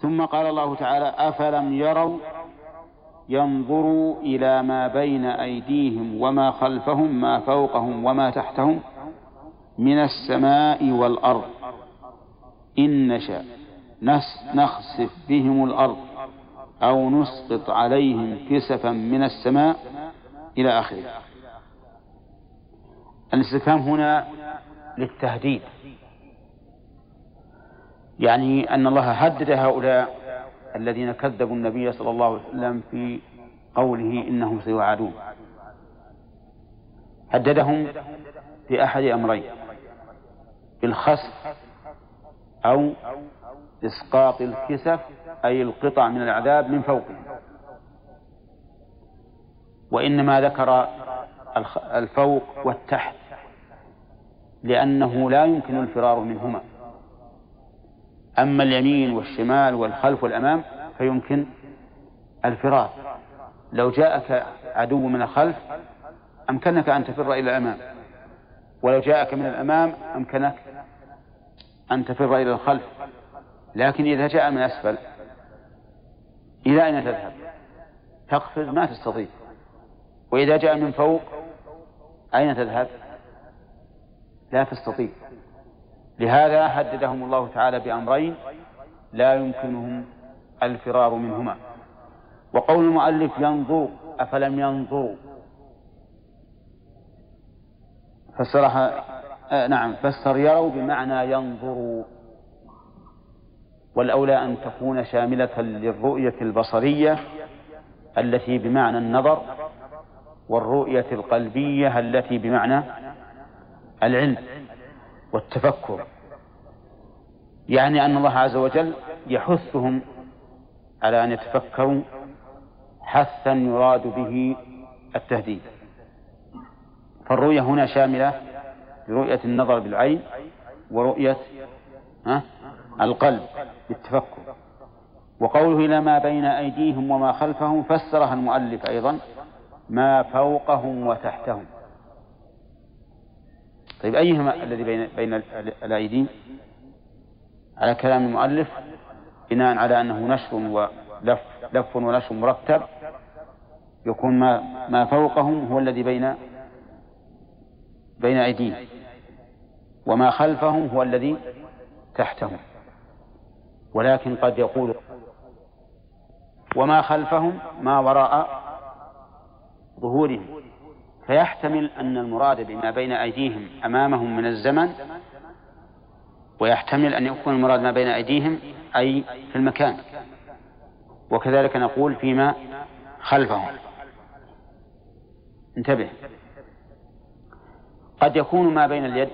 ثم قال الله تعالى: أفلم يروا ينظروا إلى ما بين أيديهم وما خلفهم ما فوقهم وما تحتهم من السماء والأرض إن نشأ نخسف بهم الأرض أو نسقط عليهم كسفا من السماء إلى آخره. الاستفهام هنا للتهديد، يعني أن الله هدد هؤلاء الذين كذبوا النبي صلى الله عليه وسلم في قوله إنهم سيوعدون. هددهم بأحد أمرين: بالخسف أو إسقاط الكسف أي القطع من العذاب من فوقهم. وإنما ذكر الفوق والتحت لأنه لا يمكن الفرار منهما. أما اليمين والشمال والخلف والأمام فيمكن الفرار. لو جاءك عدو من الخلف أمكنك أن تفر إلى الأمام، ولو جاءك من الأمام أمكنك أن تفر إلى الخلف. لكن إذا جاء من أسفل إلى أين تذهب؟ تقفز ما تستطيع. وإذا جاء من فوق أين تذهب؟ لا تستطيع. لهذا هددهم الله تعالى بأمرين لا يمكنهم الفرار منهما. وقول المؤلف ينظر أفلم ينظروا فسر يروا بمعنى ينظروا، والأولى أن تكون شاملة للرؤية البصرية التي بمعنى النظر والرؤية القلبية التي بمعنى العلم والتفكر. يعني أن الله عز وجل يحثهم على أن يتفكروا حثا يراد به التهديد. فالرؤية هنا شاملة لرؤية النظر بالعين ورؤية القلب بالتفكر. وقوله إلى ما بين أيديهم وما خلفهم فسرها المؤلف أيضا ما فوقهم وتحتهم. طيب أيهما الذي بين الأيدي؟ على كلام المؤلف بناء على أنه نشر ولف ونشر مرتب يكون ما فوقهم هو الذي بين أيديهم، وما خلفهم هو الذي تحتهم. ولكن قد يقول وما خلفهم ما وراء ظهورهم، فيحتمل أن المراد بما بين أيديهم أمامهم من الزمن، ويحتمل أن يكون المراد ما بين أيديهم أي في المكان. وكذلك نقول فيما خلفهم. انتبه، قد يكون ما بين اليد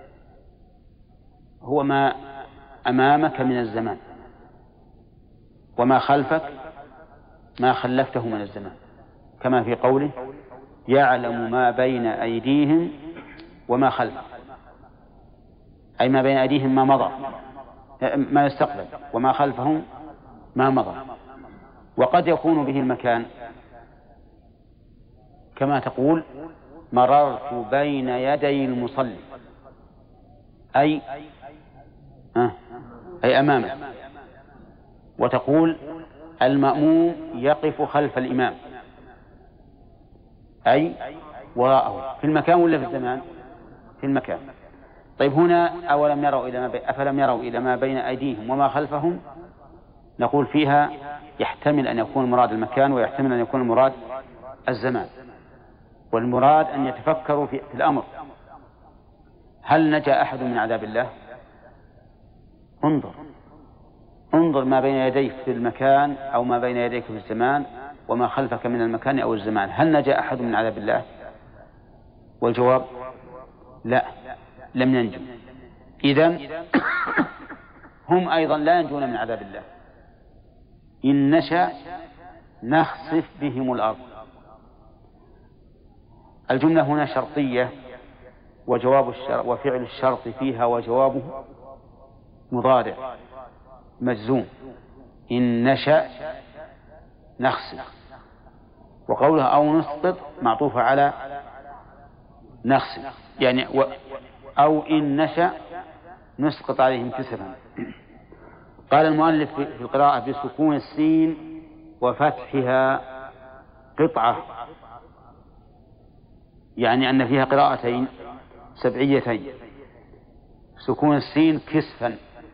هو ما أمامك من الزمان، وما خلفك ما خلفته من الزمان، كما في قوله يعلم ما بين أيديهم وما خلفهم، أي ما بين أيديهم ما مضى ما يستقبل، وما خلفهم ما مضى. وقد يكون به المكان كما تقول مررت بين يدي المصلي، أي أمامه. وتقول المأموم يقف خلف الإمام، أي وراءه، في المكان ولا في الزمان؟ في المكان. طيب هنا أفلم يروا إلى ما بين أيديهم وما خلفهم، نقول فيها يحتمل أن يكون المراد المكان ويحتمل أن يكون المراد الزمان، والمراد أن يتفكروا في الأمر. هل نجا أحد من عذاب الله؟ انظر ما بين يديك في المكان أو ما بين يديك في الزمان وما خلفك من المكان أو الزمان، هل نجا أحد من عذاب الله؟ والجواب لا، لم ينجو. إذن هم أيضا لا ينجون من عذاب الله. إن نشأ نخسف بهم الأرض. الجملة هنا شرطية، وفعل الشرط فيها وجوابه مضارع مجزوم، إن نشأ نخسف. وقولها أو نسقط معطوفة على نخسف، يعني أو إن نشأ نسقط عليهم كسفا. قال المؤلف في القراءة بسكون السين وفتحها قطعة، يعني أن فيها قراءتين سبعيتين، سكون السين كسفا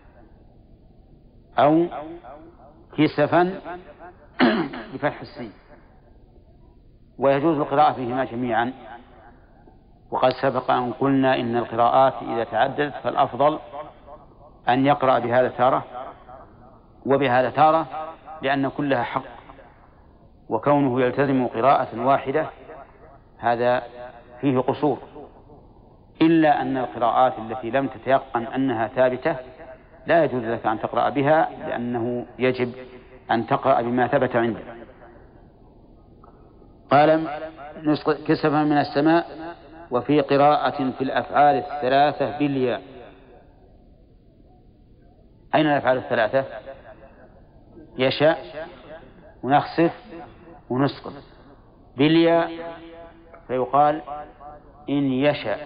أو كسفا بفتح السين، ويجوز القراءة فيهما جميعا. وقد سبق أن قلنا إن القراءات إذا تعددت فالأفضل أن يقرأ بهذا تارة وبهذا تارة، لأن كلها حق، وكونه يلتزم قراءة واحدة هذا فيه قصور، إلا أن القراءات التي لم تتيقن أنها ثابتة لا يجوز لك أن تقرأ بها، لأنه يجب أن تقرأ بما ثبت عندك. قال كسفا من السماء، وفي قراءة في الأفعال الثلاثة بالياء. أين الأفعال الثلاثة؟ يشاء ونخسف ونسقط بالياء، فيقال إن يشاء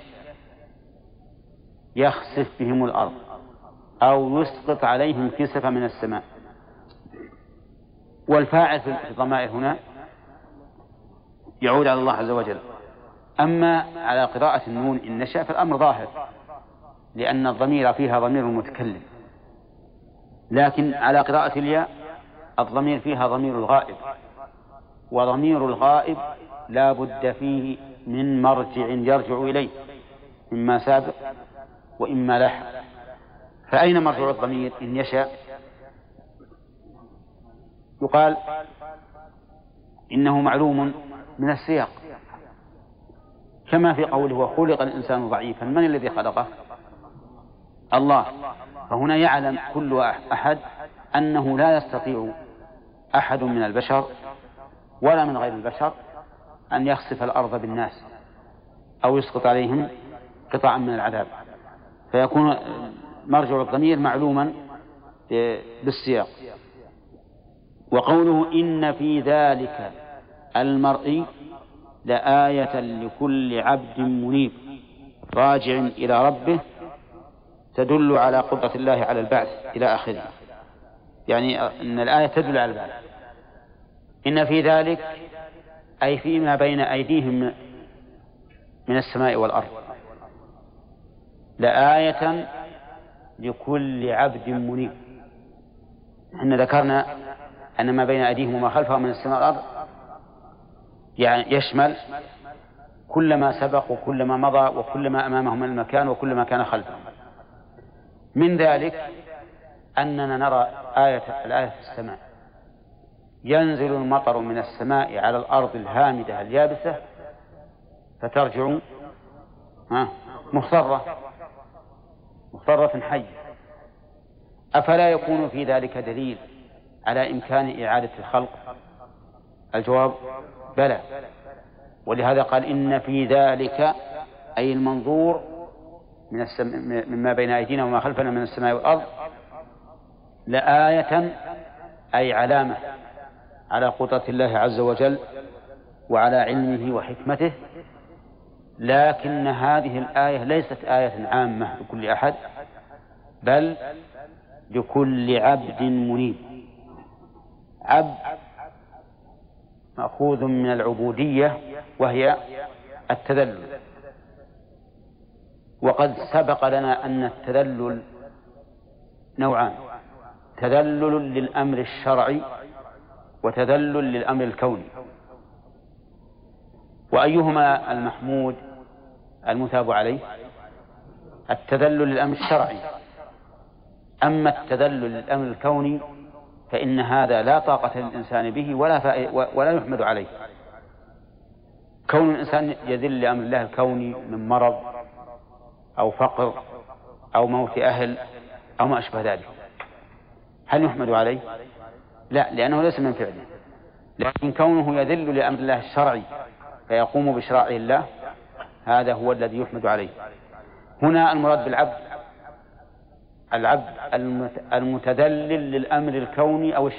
يخسف بهم الأرض أو يسقط عليهم كسفا من السماء. والفاعل في الضمائر هنا يعود على الله عز وجل. أما على قراءة النون إن نشاء فالأمر ظاهر، لأن الضمير فيها ضمير المتكلم، لكن على قراءة الياء الضمير فيها ضمير الغائب، وضمير الغائب لا بد فيه من مرجع يرجع إليه، إما سابق وإما لاحق. فأين مرجع الضمير إن يشاء؟ يقال إنه معلوم من السياق، كما في قوله وخلق الإنسان ضعيفا، من الذي خلقه؟ الله. فهنا يعلم كل أحد أنه لا يستطيع أحد من البشر ولا من غير البشر أن يخسف الأرض بالناس أو يسقط عليهم قطعا من العذاب، فيكون مرجع الضمير معلوما بالسياق. وقوله إن في ذلك المرء لآية لكل عبد منيب راجع إلى ربه تدل على قدرة الله على البعث إلى آخره، يعني أن الآية تدل على البعث. إن في ذلك أي فيما بين أيديهم من السماء والأرض لآية لكل عبد منيب. إحنا ذكرنا أن ما بين أيديهم وما خلفهم من السماء والأرض يعني يشمل كل ما سبق وكل ما مضى وكل ما أمامهم من المكان وكل ما كان خلفهم. من ذلك أننا نرى الآية في السماء، ينزل المطر من السماء على الأرض الهامدة اليابسة فترجع مخضرة حية. أفلا يكون في ذلك دليل على إمكان إعادة الخلق؟ الجواب بلى، ولهذا قال إن في ذلك أي المنظور مما بين أيدينا وما خلفنا من السماء والأرض لآية أي علامة على قدرة الله عز وجل وعلى علمه وحكمته. لكن هذه الآية ليست آية عامة لكل أحد، بل لكل عبد منيب. عبد مأخوذ من العبودية وهي التذلل، وقد سبق لنا أن التذلل نوعان: تذلل للأمر الشرعي وتذلل للأمر الكوني. وأيهما المحمود المثاب عليه؟ التذلل للأمر الشرعي. أما التذلل للأمر الكوني فإن هذا لا طاقة للإنسان به ولا يحمد عليه. كون الإنسان يذل لأمر الله الكوني من مرض أو فقر أو موت أهل أو ما أشبه ذلك، هل يحمد عليه؟ لا، لأنه ليس من فعله. لكن كونه يذل لأمر الله الشرعي فيقوم بشرائع الله، هذا هو الذي يحمد عليه. هنا المراد بالعبد العبد المتذلل للأمر الكوني أو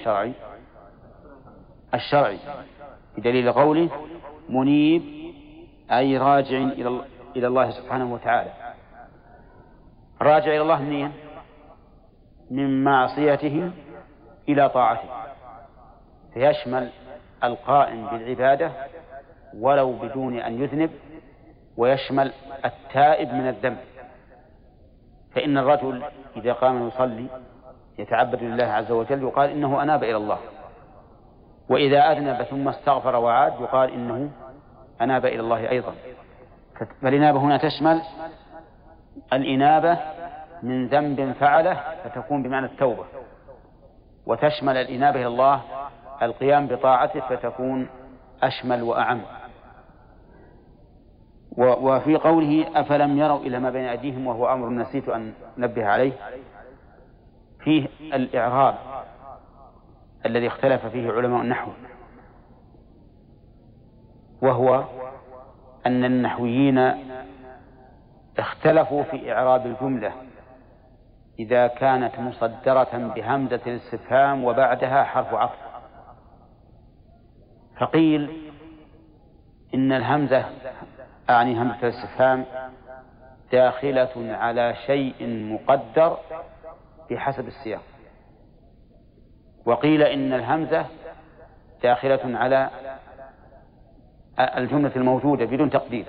الشرعي بدليل قوله منيب أي راجع إلى الله سبحانه وتعالى. راجع إلى الله منين؟ من معصيته إلى طاعته، فيشمل القائم بالعبادة ولو بدون أن يذنب، ويشمل التائب من الذنب. فإن الرجل إذا قام يصلي يتعبد لله عز وجل يقال إنه أناب إلى الله، وإذا أذنب ثم استغفر وعاد يقال إنه أناب إلى الله أيضا. فالإنابة هنا تشمل الإنابة من ذنب فعله فتكون بمعنى التوبة، وتشمل الإنابة إلى الله القيام بطاعته فتكون أشمل وأعم. وفي قوله أفلم يروا إلى ما بين أيديهم وهو أمر نسيت أن نبه عليه، فيه الإعراب الذي اختلف فيه علماء النحو، وهو أن النحويين اختلفوا في إعراب الجملة إذا كانت مصدرة بهمزة الاستفهام وبعدها حرف عطف. فقيل إن الهمزة أعني همزة الاستفهام داخلة على شيء مقدر بحسب السياق، وقيل إن الهمزة داخلة على الجملة الموجودة بدون تقدير،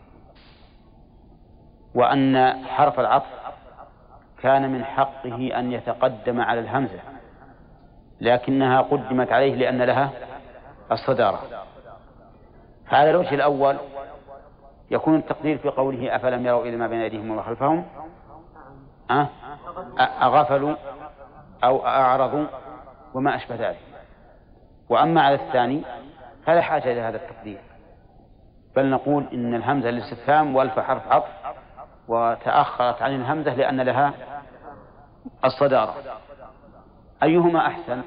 وأن حرف العطف كان من حقه أن يتقدم على الهمزة لكنها قدمت عليه لأن لها الصدارة. فعلى الوجه الأول يكون التقدير في قوله أفلم يروا إلى ما بين أيديهم وما خلفهم أغفلوا أو أعرضوا وما أشبه ذلك. وأما على الثاني فلا حاجة إلى هذا التقدير، بل نقول إن الهمزة للاستفهام والف حرف عطف وتأخرت عن الهمزة لأن لها الصدارة. أيهما أحسن؟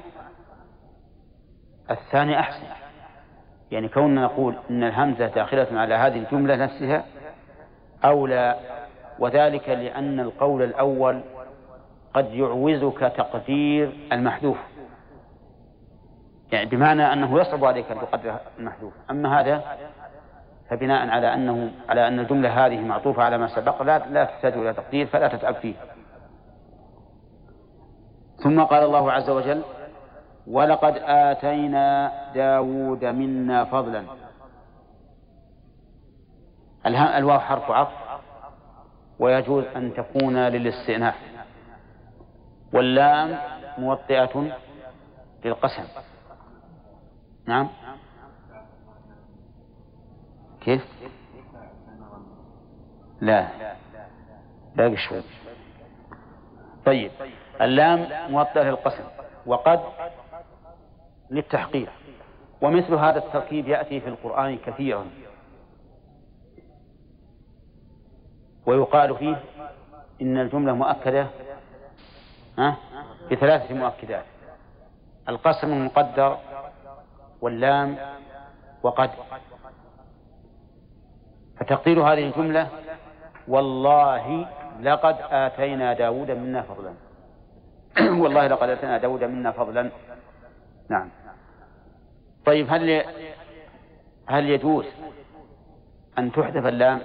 الثاني أحسن، يعني كوننا نقول إن الهمزة داخلة على هذه الجملة نفسها أولى، وذلك لأن القول الأول قد يعوزك تقدير المحذوف، يعني بمعنى أنه يصعب عليك أن تقدر المحذوف. أما هذا فبناء على أن الجملة هذه معطوفة على ما سبق لا تحتاج إلى تقدير فلا تتعب فيه. ثم قال الله عز وجل ولقد آتينا داود منا فضلا. الواو حرف عطف ويجوز أن تكون للاستئناف، واللام موطئة للقسم. نعم كيف؟ لا باقي شوي. طيب اللام موطئة للقسم وقد للتحقيق، ومثل هذا التركيب يأتي في القرآن كثيرا، ويقال فيه إن الجملة مؤكدة بثلاثة مؤكدات: القسم المقدر واللام وقد. فتقدير هذه الجملة والله لقد آتينا داود منا فضلا. والله لقد آتينا داود منا فضلا. نعم. طيب هل يجوز أن تحذف اللام؟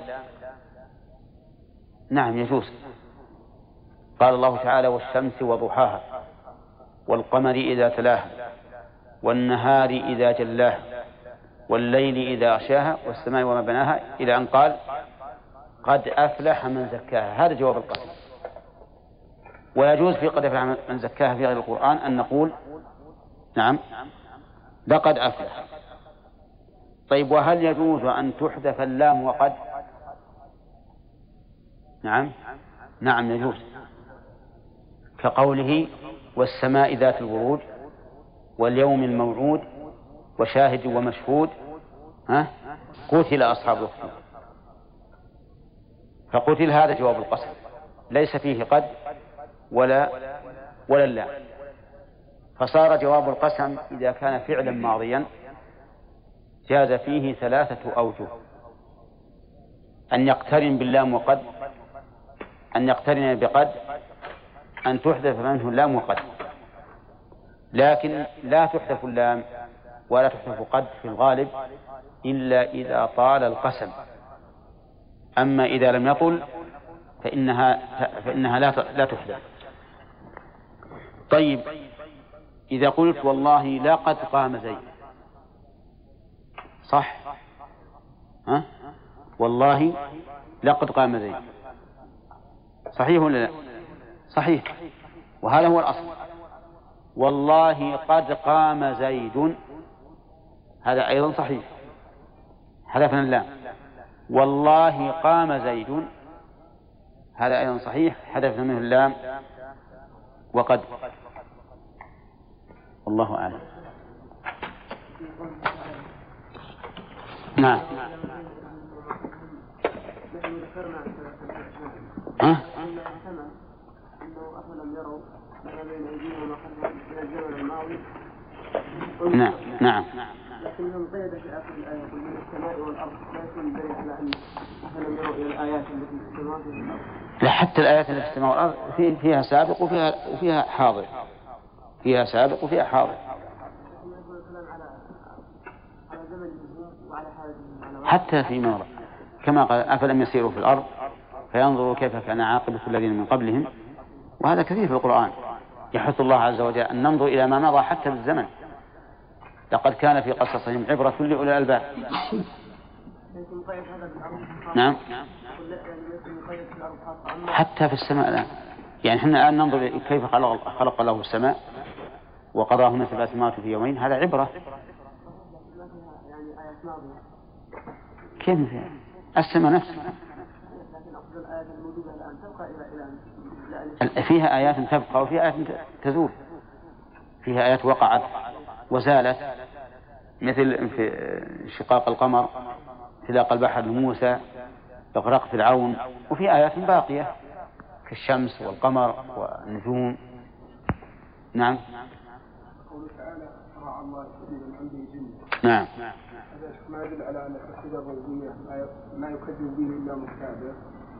نعم يجوز. قال الله تعالى والشمس وضحاها والقمر إذا تلاها والنهار إذا جلاها والليل إذا غشاها والسماء وما بناها، إلى أن قال قد أفلح من زكاها. هذا جواب القسم. ويجوز في قد أفلح من زكاها في غير القرآن أن نقول نعم لقد أفلح. طيب وهل يجوز أن تحذف اللام وقد؟ نعم يجوز، كقوله والسماء ذات البروج واليوم الموعود وشاهد ومشهود قتل أصحاب الأخدود. فقتل هذا جواب القسم ليس فيه قد ولا اللام، فصار جواب القسم إذا كان فعلا ماضيا جاز فيه ثلاثة أوجه: أن يقترن باللام وقد، أن يقترن بقد، أن تحذف منه اللام وقد. لكن لا تحذف اللام ولا تحذف قد في الغالب إلا إذا طال القسم، أما إذا لم يطل فإنها لا تحذف. طيب إذا قلت والله لقد قام زيد، صح؟ ها؟ والله لقد قام زيد، صحيح ولا لا؟ صحيح، وهذا هو الأصل. والله قد قام زيد، هذا أيضا صحيح، حذفنا اللام. والله قام زيد، هذا أيضا صحيح، حذفنا منه اللام وقد. والله أعلم. نعم. نعم نعم. لكنهم قيد في آخر الآية يقول من السماء والأرض، لا يكون دليل على أن أفلم يروا إلى الآيات التي في السماء والأرض. لا، حتى الآيات التي في السماء والأرض فيها سابق وفيها حاضر، فيها سابق وفيها حاضر. حتى في موضع كما قال أفلم يسيروا في الأرض فينظروا كيف كان عاقبة الذين من قبلهم، وهذا كثير في القرآن. يحث الله عز وجل أن ننظر إلى ما مضى حتى بالزمن. لقد كان في قصصهم عبرة لأولي الألباب. نعم، حتى في السماء الآن. يعني احنا الآن ننظر كيف خلق الله السماء وقضاهن 7 سماوات في يومين، هذا عبرة. كيف فيها السماء نفسها؟ فيها آيات تبقى وفيها آيات تزول، فيها آيات وقعت وزالت، مثل في شقاق القمر، سلاق البحر لموسى، إغراق فرعون، وفي آيات باقية كالشمس والقمر والنجوم. نعم. نعم. ما يدل على أن التوحيد الربوبية ما يكذب به إلا مكابر.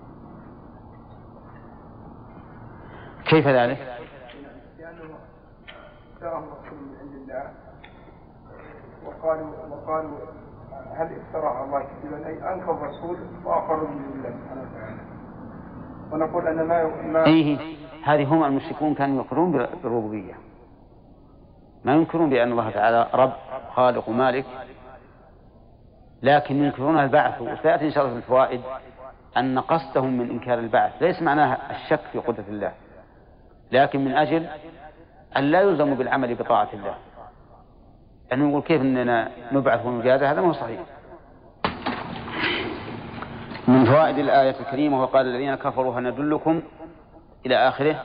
كيف ذلك؟ لأنه افتراهم رسول من عند الله وقالوا هل افترى على الله كذبا، أي أنكر الرسول وأقروا من الله سبحانه وتعالى. ونقول أن ما هذه هم المشركون كانوا يقرون بالربوبية، ما ينكرون بأن الله تعالى رب خالق ومالك، لكن ينكرون البعث. وسيأتي إن شاء الله في الفوائد أن قصدهم من إنكار البعث ليس معناها الشك في قدرة الله، لكن من أجل أن لا يلزموا بالعمل بطاعة الله. أنه يقول كيف أننا نبعث ونجازى، هذا ما هو صحيح. من فوائد الآية الكريمة وقال الذين كفروا هل ندلكم إلى آخره،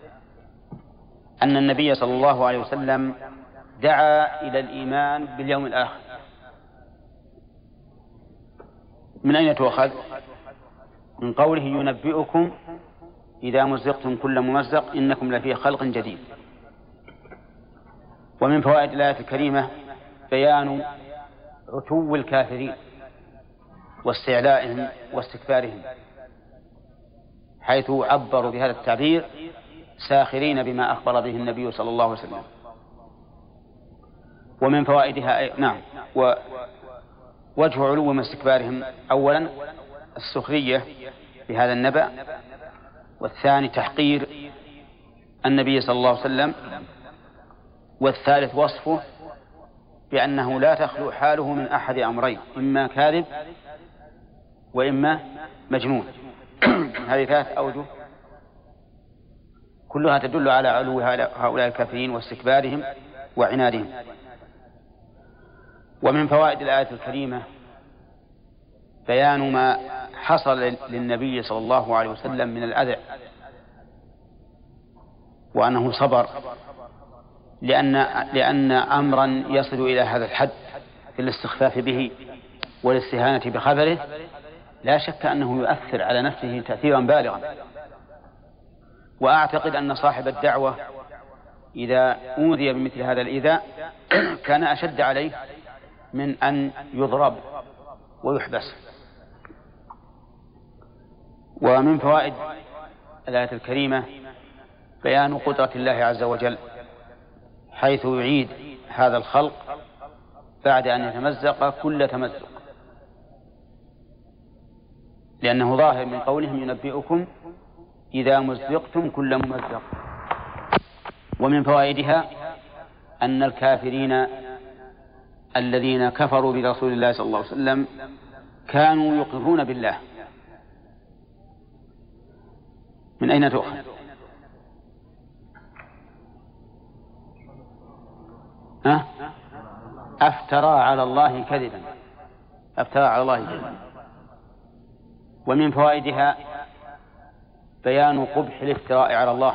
أن النبي صلى الله عليه وسلم دعا إلى الإيمان باليوم الآخر. من أين تؤخذ؟ من قوله ينبئكم إذا مزقتم كل ممزق إنكم لفي خلق جديد. ومن فوائد الآية الكريمة بيان عتو الكافرين واستعلائهم واستكبارهم، حيث عبروا بهذا التعبير ساخرين بما أخبر به النبي صلى الله عليه وسلم. ومن فوائدها نعم، ووجه علو من استكبارهم أولا السخرية بهذا النبأ، والثاني تحقير النبي صلى الله عليه وسلم، والثالث وصفه بأنه لا تخلو حاله من أحد أمرين، إما كاذب وإما مجنون. هذه 3 أوجه كلها تدل على علو هؤلاء الكافرين واستكبارهم وعنادهم. ومن فوائد الآية الكريمة بيان ما حصل للنبي صلى الله عليه وسلم من الأذى، وأنه صبر، لأن أمرا يصل إلى هذا الحد في الاستخفاف به والاستهانة بخبره لا شك أنه يؤثر على نفسه تأثيرا بالغا. وأعتقد أن صاحب الدعوة إذا أوذي بمثل هذا الإيذاء كان أشد عليه من أن يضرب ويحبس. ومن فوائد الآية الكريمة بيان قدرة الله عز وجل، حيث يعيد هذا الخلق بعد أن يتمزق كل تمزق، لأنه ظاهر من قولهم ينبئكم إذا مزقتم كل ممزق. ومن فوائدها أن الكافرين الذين كفروا برسول الله صلى الله عليه وسلم كانوا يقرون بالله. من أين تؤخذ؟ أفترى على الله كذبا، أفترى على الله كذبا. ومن فوائدها بيان قبح الافتراء على الله،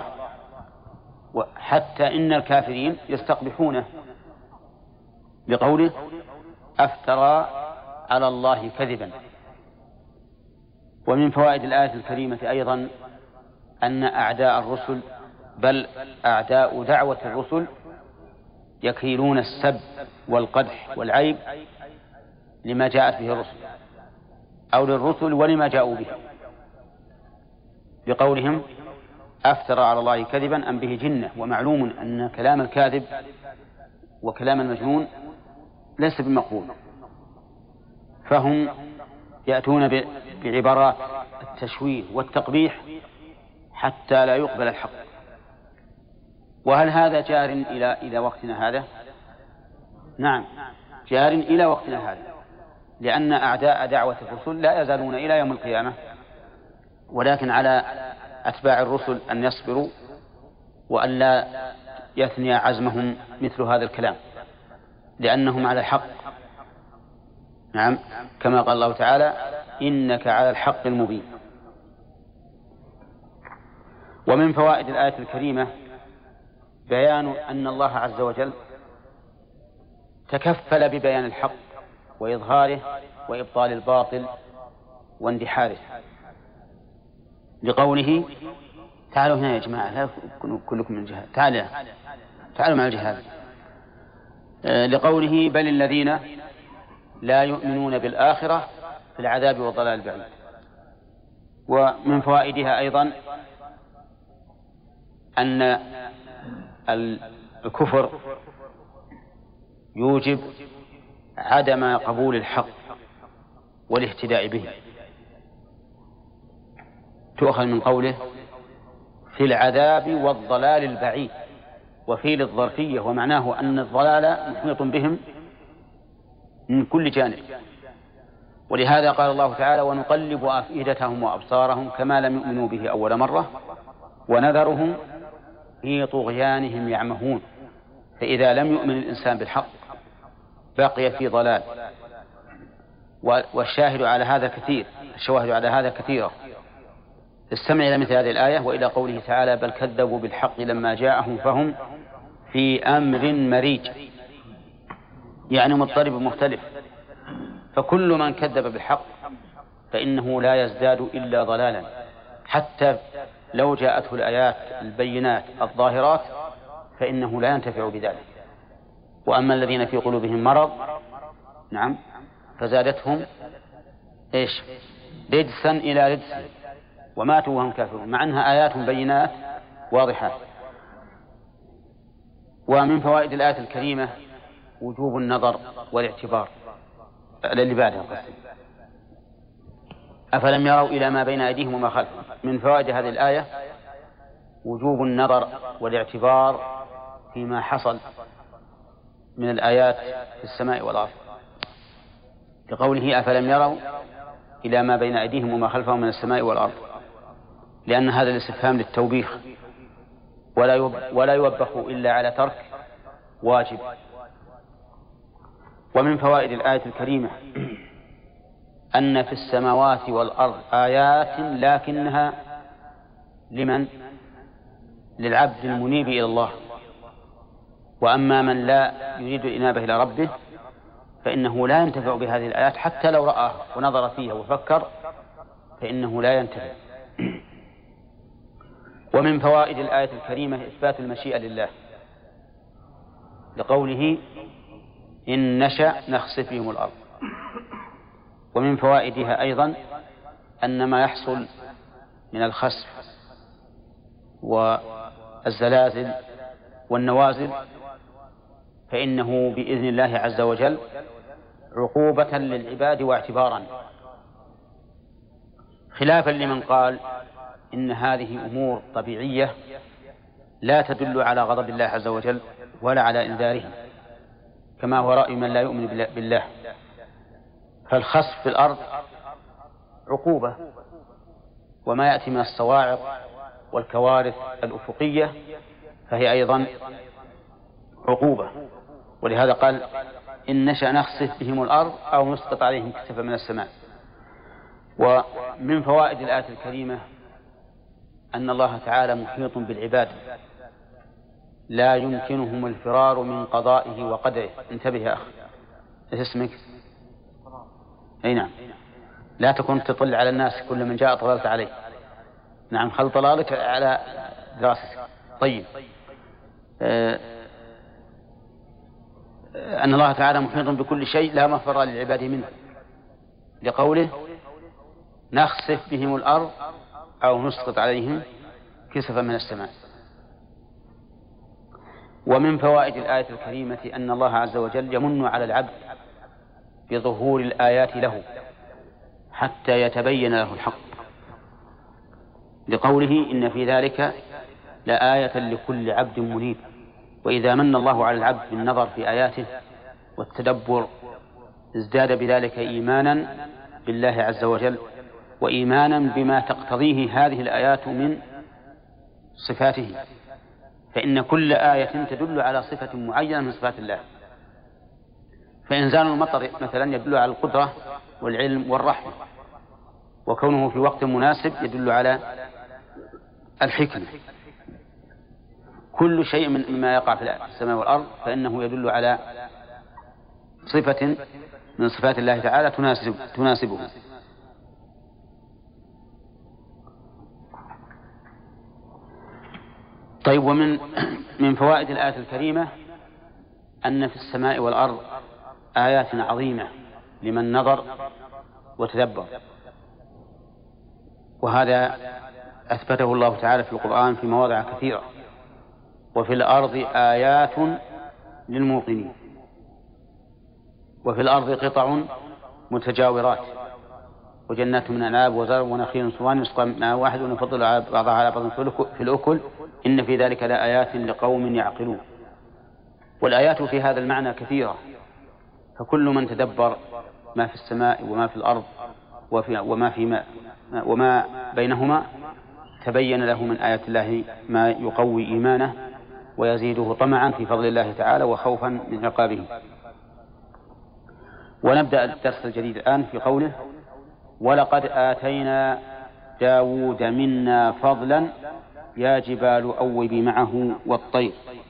وحتى إن الكافرين يستقبحونه بقوله أفترى على الله كذبا. ومن فوائد الآية الكريمة أيضا أن أعداء الرسل بل أعداء دعوة الرسل يكيلون السب والقدح والعيب لما جاءت به الرسل أو للرسل ولما جاءوا به، بقولهم أفترى على الله كذبا أم به جنة. ومعلوم أن كلام الكاذب وكلام المجنون ليس بمقبول، فهم يأتون بعبارات التشويه والتقبيح حتى لا يقبل الحق. وهل هذا جار إلى وقتنا هذا؟ نعم، جار إلى وقتنا هذا، لأن أعداء دعوة الرسل لا يزالون إلى يوم القيامة، ولكن على أتباع الرسل أن يصبروا وأن لا يثني عزمهم مثل هذا الكلام، لأنهم على الحق. نعم، كما قال الله تعالى إنك على الحق المبين. ومن فوائد الآية الكريمة بيان أن الله عز وجل تكفل ببيان الحق وإظهاره وإبطال الباطل واندحاره، لقوله تعالوا هنا يا جماعة، لا كلكم من الجهاد، تعالوا مع الجهاد، لقوله بل الذين لا يؤمنون بالآخرة في العذاب والضلال البعيد. ومن فوائدها أيضا أن الكفر يوجب عدم قبول الحق والاهتداء به، تؤخذ من قوله في العذاب والضلال البعيد، وفي للظرفية، ومعناه أن الضلال محيط بهم من كل جانب. ولهذا قال الله تعالى ونقلب أفئدتهم وأبصارهم كما لم يؤمنوا به أول مرة ونذرهم في طغيانهم يعمهون. فإذا لم يؤمن الإنسان بالحق بقي في ضلال. والشاهد على هذا كثير، الشواهد على هذا كثيرة. استمع إلى مثل هذه الآية وإلى قوله تعالى بل كذبوا بالحق لما جاءهم فهم في أمر مريج، يعني مضطرب مختلف. فكل من كذب بالحق فإنه لا يزداد إلا ضلالا، حتى لو جاءته الآيات البينات الظاهرات فإنه لا ينتفع بذلك. وأما الذين في قلوبهم مرض نعم فزادتهم إيش؟ رجسا إلى رجس وماتوا وهم كافرون، مع أنها آيات بينات واضحات. ومن فوائد الآية الكريمة وجوب النظر والاعتبار اللي بعدها قصدي. أفلم يروا إلى ما بين أيديهم وما خلفهم. من فوائد هذه الآية وجوب النظر والاعتبار فيما حصل من الآيات في السماء والأرض، لقوله أفلم يروا إلى ما بين أيديهم وما خلفهم من السماء والأرض، لأن هذا الاستفهام للتوبيخ ولا يوبخ إلا على ترك واجب. ومن فوائد الآية الكريمة أن في السماوات والأرض آيات لكنها لمن؟ للعبد المنيب إلى الله. وأما من لا يريد الإنابة إلى ربه فإنه لا ينتفع بهذه الآيات، حتى لو رآها ونظر فيها وفكر فإنه لا ينتفع. ومن فوائد الآية الكريمة إثبات المشيئة لله، لقوله إن نشأ نخسف بهم الأرض. ومن فوائدها أيضا أن ما يحصل من الخسف والزلازل والنوازل فإنه بإذن الله عز وجل عقوبة للعباد واعتبارا، خلافا لمن قال إن هذه أمور طبيعية لا تدل على غضب الله عز وجل ولا على إنذارهم، كما هو رأي من لا يؤمن بالله. فالخسف في الأرض عقوبة، وما يأتي من الصواعق والكوارث الأفقية فهي أيضا عقوبة. ولهذا قال إن نشأ نخسف بهم الأرض أو نسقط عليهم كسفا من السماء. ومن فوائد الآية الكريمة أن الله تعالى محيط بالعباد لا يمكنهم الفرار من قضائه وقدره. انتبه يا أخي، إيش اسمك؟ أي نعم، لا تكون تطل على الناس كل من جاء طللت عليه. نعم، خل طلالك على دراستك. طيب، أن الله تعالى محيط بكل شيء لا مفر للعباد منه، لقوله نخسف بهم الأرض أو نسقط عليهم كسفا من السماء. ومن فوائد الآية الكريمة أن الله عز وجل يمن على العبد بظهور الآيات له حتى يتبين له الحق، لقوله إن في ذلك لآية لكل عبد منيب. وإذا من الله على العبد بالنظر في آياته والتدبر ازداد بذلك إيمانا بالله عز وجل، وإيمانا بما تقتضيه هذه الآيات من صفاته، فإن كل آية تدل على صفة معينة من صفات الله. فإنزال المطر مثلا يدل على القدرة والعلم والرحمة، وكونه في وقت مناسب يدل على الحكمة. كل شيء مما يقع في السماء والأرض فإنه يدل على صفة من صفات الله تعالى تناسبه. طيب، ومن فوائد الآية الكريمة أن في السماء والأرض آيات عظيمة لمن نظر وتدبر، وهذا أثبته الله تعالى في القرآن في مواضع كثيرة. وفي الأرض آيات للموقنين، وفي الأرض قطع متجاورات وجنات من أعناب وزرع ونخيل صوان يسقى من ماء واحد ونفضل بعضها على بعض في الأكل إن في ذلك لآيات لقوم يعقلون. والآيات في هذا المعنى كثيرة، فكل من تدبر ما في السماء وما في الأرض وما بينهما تبين له من آيات الله ما يقوي إيمانه ويزيده طمعا في فضل الله تعالى وخوفا من عقابه. ونبدأ الدرس الجديد الآن في قوله ولقد آتينا داود منا فضلا يا جبال أوبي معه والطير.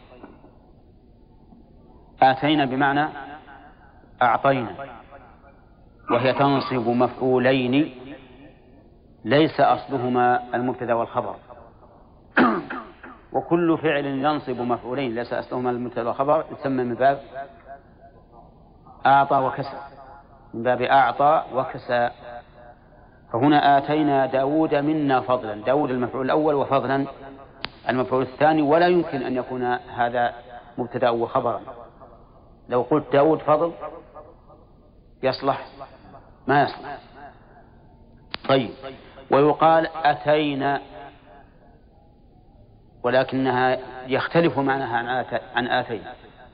آتينا بمعنى أعطينا، وهي تنصب مفعولين ليس أصلهما المبتدأ والخبر، وكل فعل ينصب مفعولين ليس أصلهما المبتدأ والخبر يسمى من باب أعطى وكسى، من باب أعطى وكسى. فهنا آتينا داود منا فضلا، داود المفعول الأول وفضلا المفعول الثاني، ولا يمكن أن يكون هذا مبتدأ وخبرا. لو قلت داود فضل يصلح؟ ما يصلح. طيب، ويقال أتينا، ولكنها يختلف معناها عن آتينا،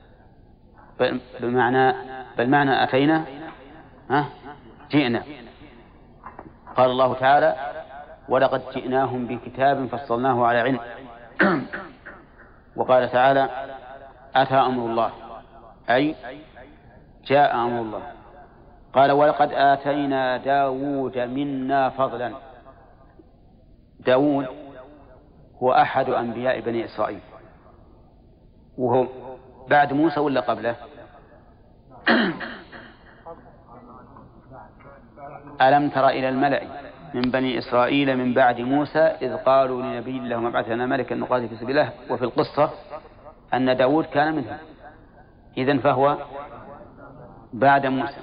بل معنى أتينا جئنا. قال الله تعالى ولقد جئناهم بكتاب فصلناه على علم. وقال تعالى أتى أمر الله، أي جاء أمر الله. قال ولقد آتينا داود منا فضلا. داود هو أحد أنبياء بني إسرائيل، وهو بعد موسى ولا قبله؟ ألم تر إلى الملأ من بني إسرائيل من بعد موسى إذ قالوا لنبي لهم ابعث لنا ملكا نقاتل في سبيل الله. وفي القصة أن داود كان منهم، إذن فهو بعد موسى،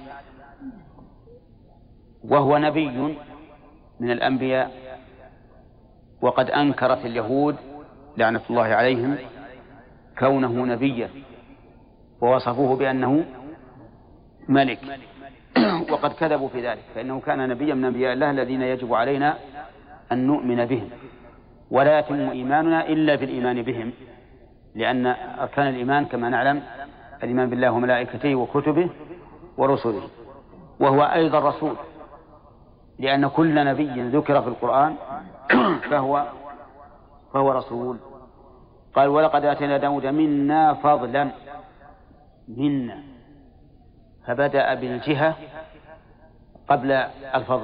وهو نبي من الأنبياء. وقد أنكرت اليهود لعنة الله عليهم كونه نبيا، ووصفوه بأنه ملك، وقد كذبوا في ذلك، فإنه كان نبيا من أنبياء الله الذين يجب علينا أن نؤمن بهم. ولا يتم إيماننا إلا بالإيمان بهم، لأن أركان الإيمان كما نعلم الإيمان بالله وملائكته وكتبه ورسله، وهو أيضا رسول، لأن كل نبي ذكر في القرآن فهو رسول. قال ولقد آتينا داود منا فضلا، منا، فبدأ بالجهة قبل الفضل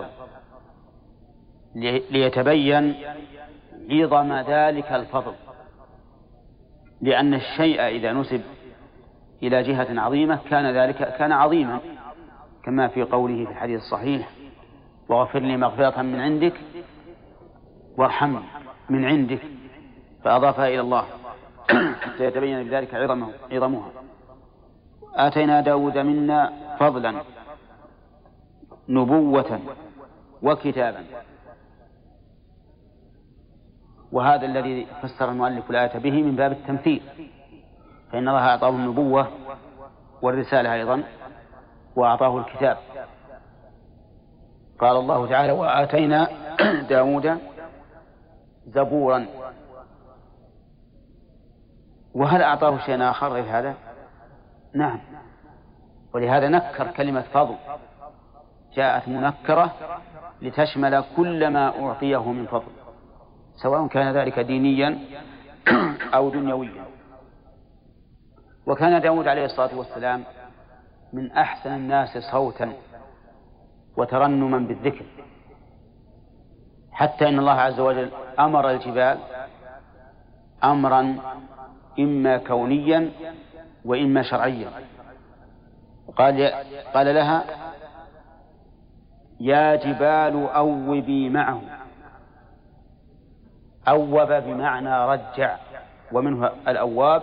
ليتبين عظم ذلك الفضل، لأن الشيء إذا نسب إلى جهة عظيمة كان عظيما، كما في قوله في الحديث الصحيح واغفر لي مغفرة من عندك وارحمني من عندك، فأضافها إلى الله حتى يتبين بذلك عظمها. آتينا داود منا فضلا نبوة وكتابا، وهذا الذي فسر المؤلف الآية به من باب التمثيل، فإن الله أعطاه النبوة والرسالة أيضا وأعطاه الكتاب. قال الله تعالى وآتينا داود زبورا، وهل أعطاه شيئا آخر غير هذا؟ نعم، ولهذا نكر كلمة فضل، جاءت منكرة لتشمل كل ما أعطيه من فضل، سواء كان ذلك دينيا أو دنيويا. وكان داود عليه الصلاة والسلام من أحسن الناس صوتا وترنما بالذكر، حتى إن الله عز وجل أمر الجبال أمرا إما كونيا وإما شرعيا، قال لها يا جبال أوبي معه. أوب بمعنى رجع، ومنه الأواب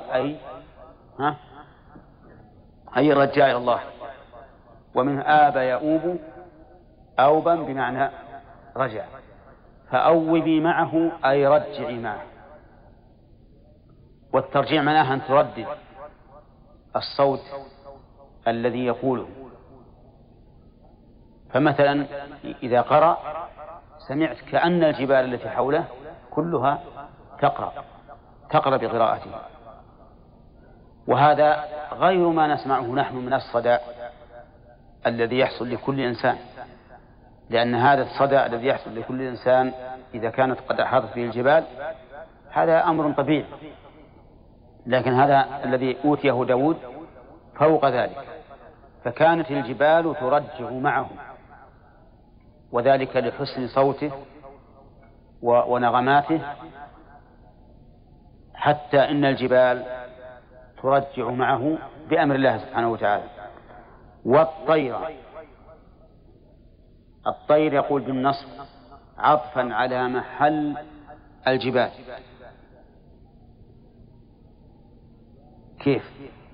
أي رجع إلى الله، ومنه آب يؤوب أوبا بمعنى رجع، فأوبي معه أي رجعي معه. والترجيع معناها أن تردد الصوت الذي يقوله. فمثلا إذا قرأ سمعت كأن الجبال التي حوله كلها تقرأ بقراءته، وهذا غير ما نسمعه نحن من الصدى الذي يحصل لكل إنسان، لأن هذا الصدى الذي يحصل لكل إنسان إذا كانت قد أحاطت به الجبال هذا أمر طبيعي، لكن هذا الذي أوتيه داود فوق ذلك، فكانت الجبال ترجع معه، وذلك لحسن صوته ونغماته، حتى إن الجبال ترجع معه بأمر الله سبحانه وتعالى. الطير يقول بالنصب عطفا على محل الجبال. كيف؟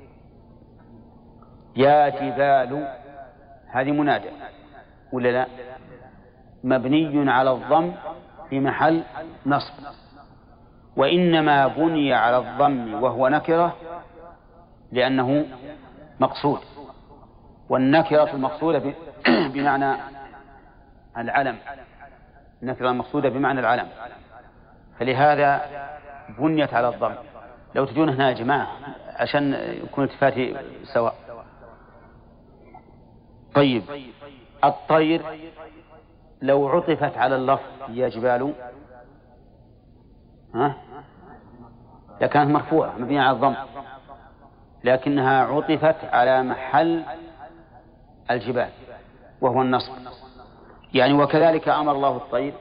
يا جبال هذه منادى ولا لا؟ مبني على الضم في محل نصب، وإنما بني على الضم وهو نكرة لأنه مقصود، والنكرة المقصودة بمعنى العلم، النكرة المقصودة بمعنى العلم، فلهذا بنيت على الضم. لو تجون هنا يا جماعة عشان يكون التفاتي سواء. طيب الطير لو عطفت على اللفظ يا جبال لكانت مرفوعة مبنية على الضم، لكنها عطفت على محل الجبال وهو النصب. يعني وكذلك أمر الله الطير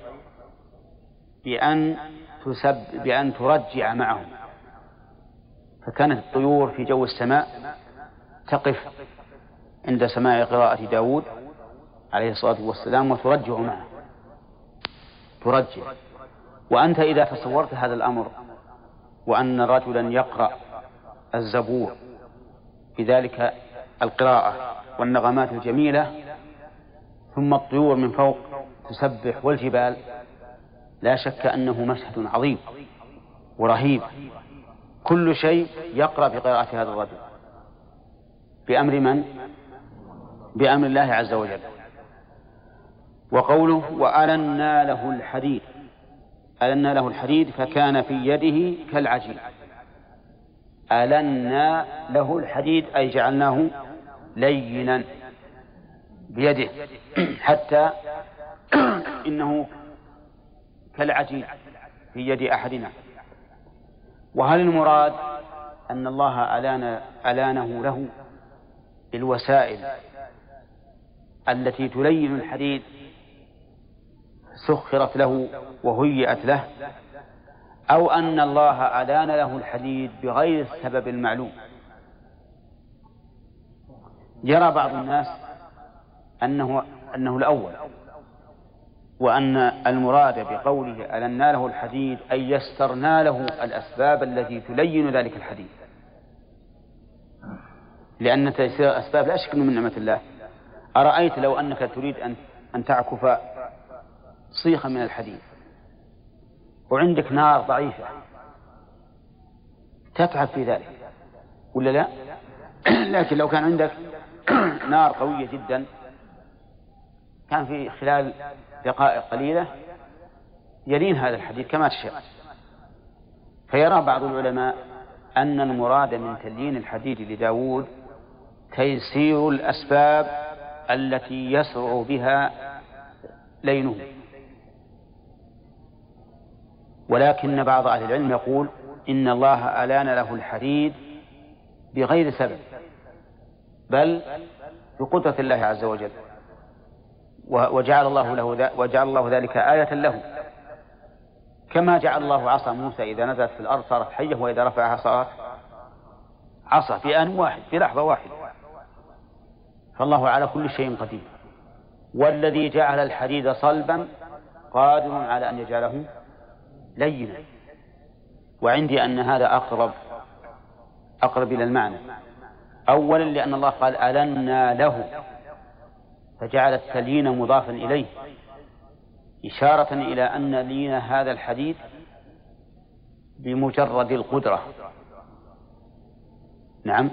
بأن ترجع معهم، فكانت الطيور في جو السماء تقف عند سماع قراءة داود عليه الصلاة والسلام وترجع معه، ترجع. وأنت إذا تصورت هذا الأمر وأن رجلا يقرأ الزبور بذلك القراءة والنغمات الجميلة ثم الطيور من فوق تسبح والجبال، لا شك أنه مشهد عظيم ورهيب، كل شيء يقرأ بقراءة هذا الرجل بأمر من؟ بأمر الله عز وجل. وقوله وألنا له الحديد، ألنا له الحديد فكان في يده كالعجين. ألنا له الحديد أي جعلناه لينا بيده حتى إنه كالعجين في يد أحدنا. وهل المراد أن الله ألانه له بالوسائل التي تلين الحديد سخرت له وهيئت له، أو أن الله ألان له الحديد بغير السبب المعلوم؟ يرى بعض الناس أنه الأول، وأن المراد بقوله ألنا له الحديد أي يسرنا له الأسباب التي تلين ذلك الحديد، لأن تيسير الأسباب لا شك من نعمة الله. أرأيت لو أنك تريد أن تعكف صيخا من الحديد وعندك نار ضعيفة، تتعب في ذلك ولا لا؟ لكن لو كان عندك نار قوية جدا كان في خلال دقائق قليلة يلين هذا الحديد كما تشاء. فيرى بعض العلماء أن المراد من تليين الحديد لداود تيسير الأسباب التي يسرع بها لينه، ولكن بعض أهل العلم يقول إن الله ألان له الحديد بغير سبب، بل بقدرة الله عز وجل، وجعل الله ذلك آية له، كما جعل الله عصا موسى إذا نزلت في الأرض صارت حية، وإذا رفعها صارت عصا في آن واحد في لحظة واحدة. فالله على كل شيء قدير، والذي جعل الحديد صلبا قادر على أن يجعله لينا. وعندي أن هذا أقرب إلى المعنى، أولا لأن الله قال ألنا له، فجعل التليين مضافا إليه إشارة إلى أن لين هذا الحديد بمجرد القدرة. نعم.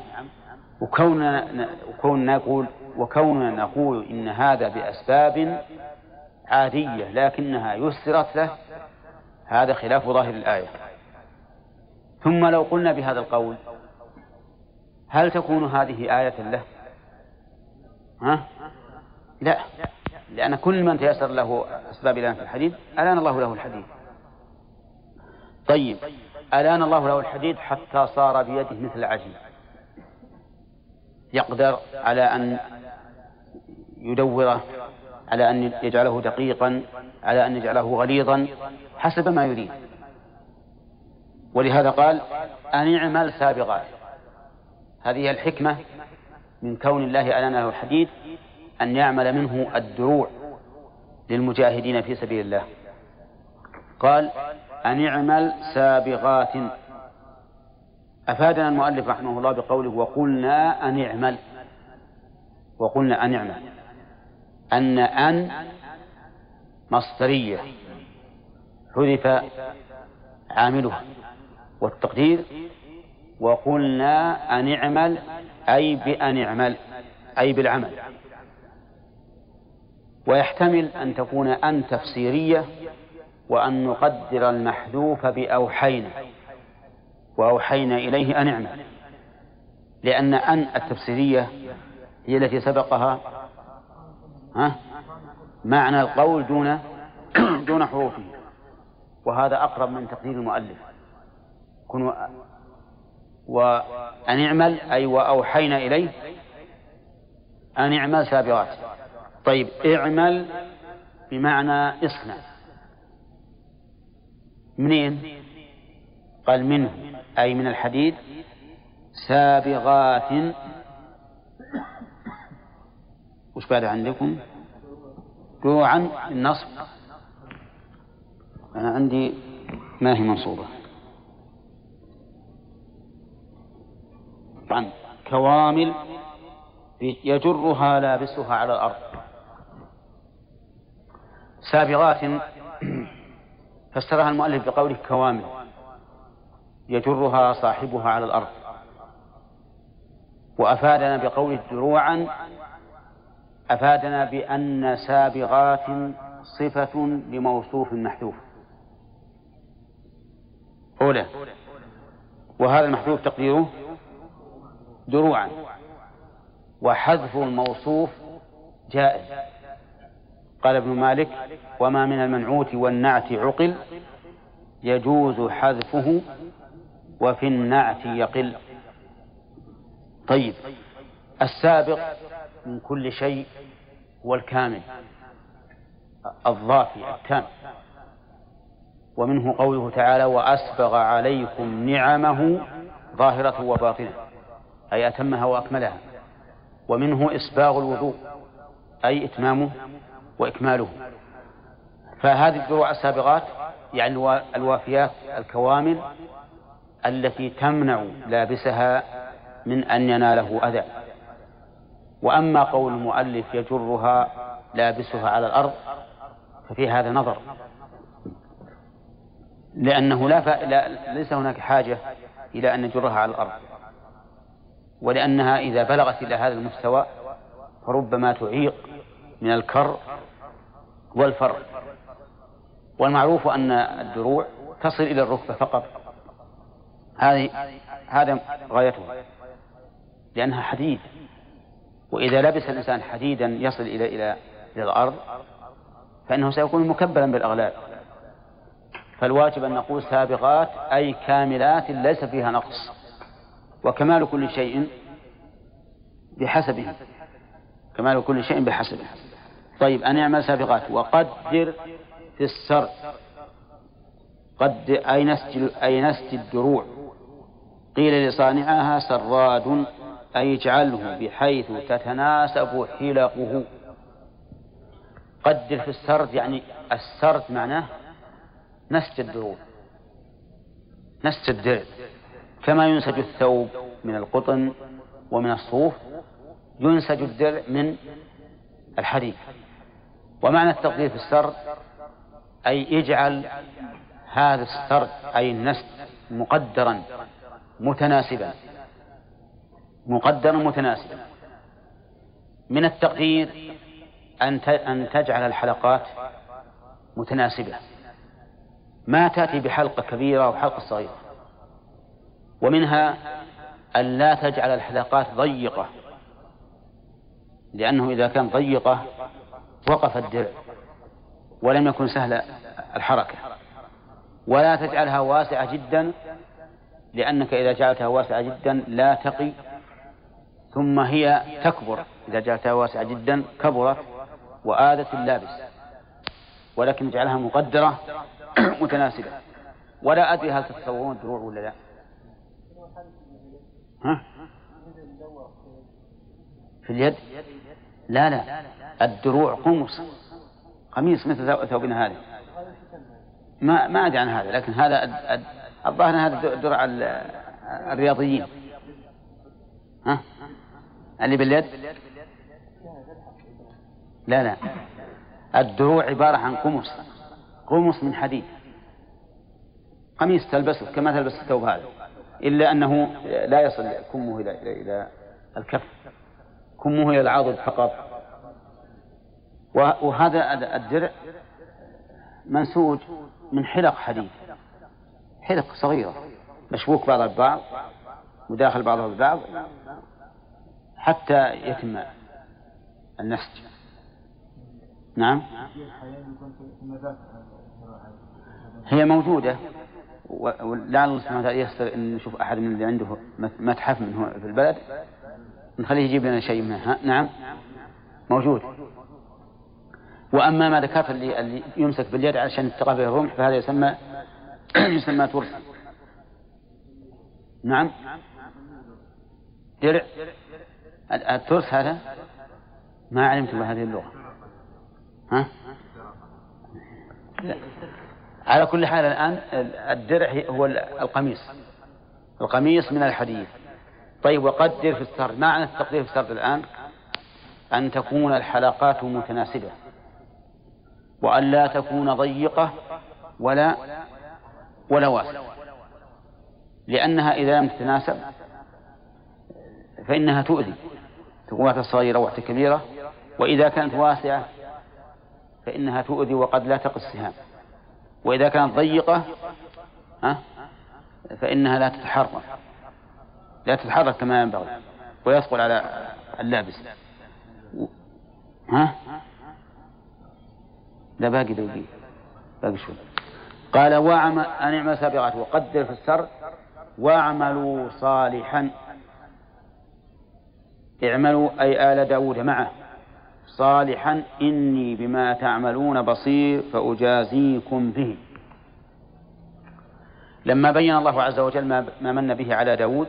وكوننا نقول إن هذا بأسباب عادية لكنها يسرت له، هذا خلاف ظاهر الآية. ثم لو قلنا بهذا القول هل تكون هذه آية له؟ لا، لأن كل من تيسر له أسباب إلانة الحديد ألان الله له الحديد. طيب، ألان الله له الحديد حتى صار بيده مثل العجين، يقدر على أن يدوره، على أن يجعله دقيقا، على أن يجعله غليظا حسب ما يريد. ولهذا قال أن اعمل سابغات. هذه الحكمة من كون الله ألان له الحديد، أن يعمل منه الدروع للمجاهدين في سبيل الله. قال أن اعمل سابغات. أفادنا المؤلف رحمه الله بقوله وقلنا أن اعمل، وقلنا أن اعمل، أن مصدرية حذف عاملها، والتقدير وقلنا أن اعمل أي بأن اعمل أي بالعمل. ويحتمل أن تكون أن تفسيرية، وأن نقدر المحذوف بأوحينا، وأوحينا إليه أن اعمل، لأن التفسيرية هي التي سبقها معنى القول دون حروفه، وهذا أقرب من تقدير المؤلف. وأن اعمل أي وأوحينا إليه أن اعمل سابغات. طيب، اعمل بمعنى اصنع. منين؟ قال منه أي من الحديد، سابغات. وش بعد عندكم؟ دروعا النصب. أنا عندي ما هي منصوبة. طبعا كوامل يجرها لابسها على الأرض. سابغات فسرها المؤلف بقوله كوامل يجرها صاحبها على الأرض، وأفادنا بقوله دروعا، أفادنا بأن سابغات صفة لموصوف محذوف، حولة، وهذا المحذوف تقديره دروعا. وحذف الموصوف جائز. قال ابن مالك: وما من المنعوت والنعت عقل يجوز حذفه وفي النعت يقل. طيب، السابق من كل شيء هو الكامل الضافي التام، ومنه قوله تعالى: وأسبغ عليكم نعمه ظاهرة وباطنة، أي أتمها وأكملها. ومنه إسباغ الوضوء، أي إتمامه وإكماله. فهذه الدروع السابغات يعني الوافيات الكوامل التي تمنع لابسها من أن يناله أذى. وأما قول المؤلف يجرها لابسها على الأرض ففي هذا نظر، لأنه ليس هناك حاجة إلى أن نجرها على الأرض، ولأنها إذا بلغت إلى هذا المستوى فربما تعيق من الكر والفر. والمعروف أن الدروع تصل إلى الركبة فقط، هذا غايتها، لأنها حديد، وإذا لبس الإنسان حديدا يصل إلى الأرض فإنه سيكون مكبلا بالأغلال. فالواجب أن نقول سابغات أي كاملات ليس فيها نقص، وكمال كل شيء بحسبه، كمال كل شيء بحسبه. طيب، أن يعمل سابغات. وقدر في السرد، قد أي نسج الدروع. قيل لصانعها سراد، أي اجعله بحيث تتناسب حلقه. قدر في السرد، يعني السرد معناه نسج الدروع، نسج الدرع، كما ينسج الثوب من القطن ومن الصوف ينسج الدرع من الحديد. ومعنى التقدير في السرد أي اجعل هذا السرد أي النسج مقدرا متناسبا، مقدرا متناسبا. من التقدير أن تجعل الحلقات متناسبة، ما تأتي بحلقة كبيرة وحلقة صغيرة. ومنها أن لا تجعل الحلقات ضيقة، لأنه إذا كان ضيقة وقف الدرع ولم يكن سهل الحركة. ولا تجعلها واسعة جدا، لأنك إذا جعلتها واسعة جدا لا تقي، ثم هي تكبر. إذا جعلتها واسعة جدا كبرت وآذت اللابس. ولكن اجعلها مقدرة متناسبة. ولا أدري هل تتصورون الدروع ولا لا؟ ها؟ في اليد؟ لا، الدروع قميص مثل ثوبنا هذا. ما أدري عن هذا، لكن هذا الظاهر هذا درع الرياضيين. ها؟ اللي باليد؟ لا، الدروع عبارة عن قمص من حديد، قميص تلبسه كما تلبس الثوب هذا، إلا أنه لا يصل كمه إلى الكف، كمه إلى العضد فقط. وهذا الدرع منسوج من حلق حديد، حلق صغيرة مشبوك بعضها ببعض وداخل بعضها ببعض حتى يتم النسج. نعم، هي موجودة، ولعل الله سبحانه وتعالى يستر أن نشوف أحد من اللي عنده متحف منه في البلد نخليه يجيب لنا شيء منها. نعم موجود. وأما ما ذكرت اللي يمسك باليد عشان يتقى به الرمح فهذا يسمى ترس. نعم، درع. الترس هذا ما علمت بهذه اللغة. ها؟ لا. على كل حال الآن الدرع هو القميص من الحديد. طيب، وقدر في السرد. معنى التقدير في السرد الآن أن تكون الحلقات متناسبة، وأن لا تكون ضيقة ولا واسعة، لأنها إذا لم تتناسب فإنها تؤذي، تكون واحدة صغيرة وواحدة كبيرة. وإذا كانت واسعة فإنها تؤذي وقد لا تقي السهام. وإذا كانت ضيقة فإنها لا تتحرك كما ينبغي ويثقل على اللابس. ها؟ لا باقي شوي. قال أنعم سابغات وقدر في السرد واعملوا صالحا. اعملوا أي آل داود معه صالحا إني بما تعملون بصير فأجازيكم به. لما بين الله عز وجل ما من به على داود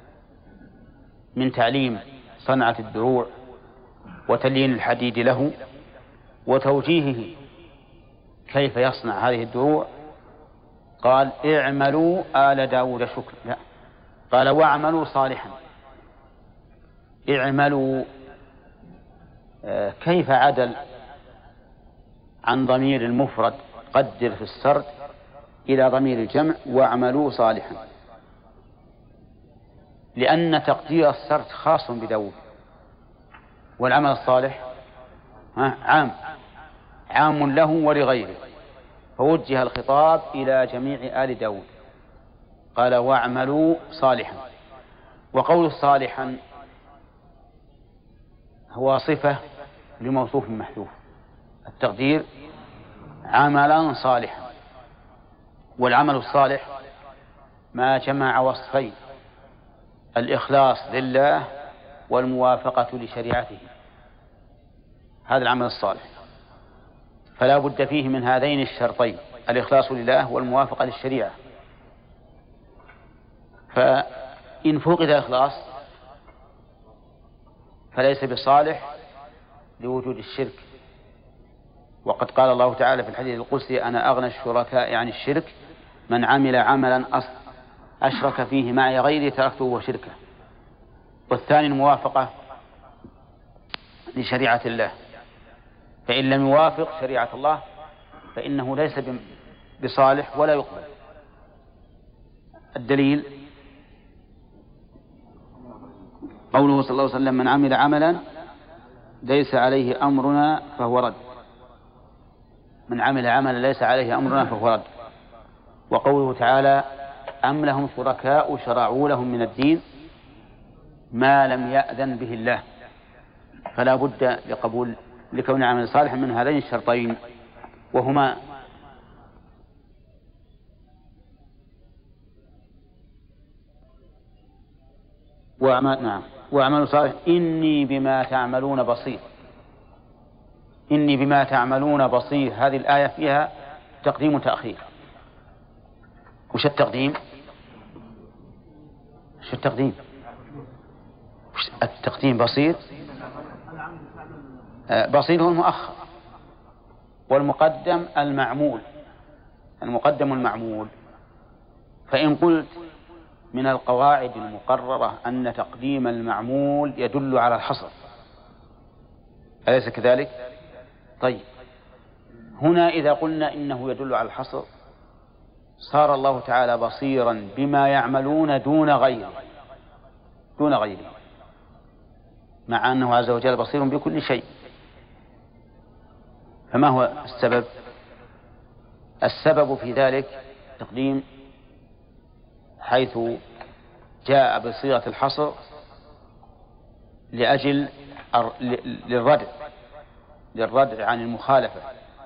من تعليم صنعة الدروع وتليين الحديد له وتوجيهه كيف يصنع هذه الدروع، قال اعملوا آل داود شكرا، لا، قال واعملوا صالحا. اعملوا كيف عدل عن ضمير المفرد قدر في السرد إلى ضمير الجمع واعملوا صالحا؟ لأن تقدير السرد خاص بداود، والعمل الصالح عام له ولغيره، فوجه الخطاب إلى جميع آل داود. قال واعملوا صالحا. وقول صالحا هو صفة لموصوف محذوف، التقدير عملا صالحا. والعمل الصالح ما جمع وصفين: الإخلاص لله والموافقة لشريعته، هذا العمل الصالح. فلا بد فيه من هذين الشرطين: الإخلاص لله والموافقة للشريعة. فإن فقد الإخلاص فليس بصالح لوجود الشرك. وقد قال الله تعالى في الحديث القدسي: أنا أغنى الشركاء عن الشرك من عمل عملا أشرك فيه معي غيري تركته وشركه. والثاني الموافقة لشريعة الله، فإن لم يوافق شريعة الله فإنه ليس بصالح ولا يقبل. الدليل قوله صلى الله عليه وسلم: من عمل عملا ليس عليه أمرنا فهو رد. من عمل عملا ليس عليه أمرنا فهو رد. وقوله تعالى: أم لهم شركاء شرعوا لهم من الدين ما لم يأذن به الله. فلا بد لكون العمل صالحا من هذين الشرطين، وهما وأعملوا صالحا إني بما تعملون بصير. إني بما تعملون بصير، هذه الآية فيها تقديم وتأخير. وش التقديم؟ التقديم بصير. بصير هو المؤخر، والمقدم المعمول. المقدم المعمول. فإن قلت من القواعد المقررة أن تقديم المعمول يدل على الحصر، أليس كذلك؟ طيب، هنا إذا قلنا إنه يدل على الحصر صار الله تعالى بصيرا بما يعملون دون غيره، مع أنه عز وجل بصير بكل شيء. فما هو السبب؟ السبب في ذلك تقديم، حيث جاء بصيغة الحصر لأجل للردع عن المخالفة،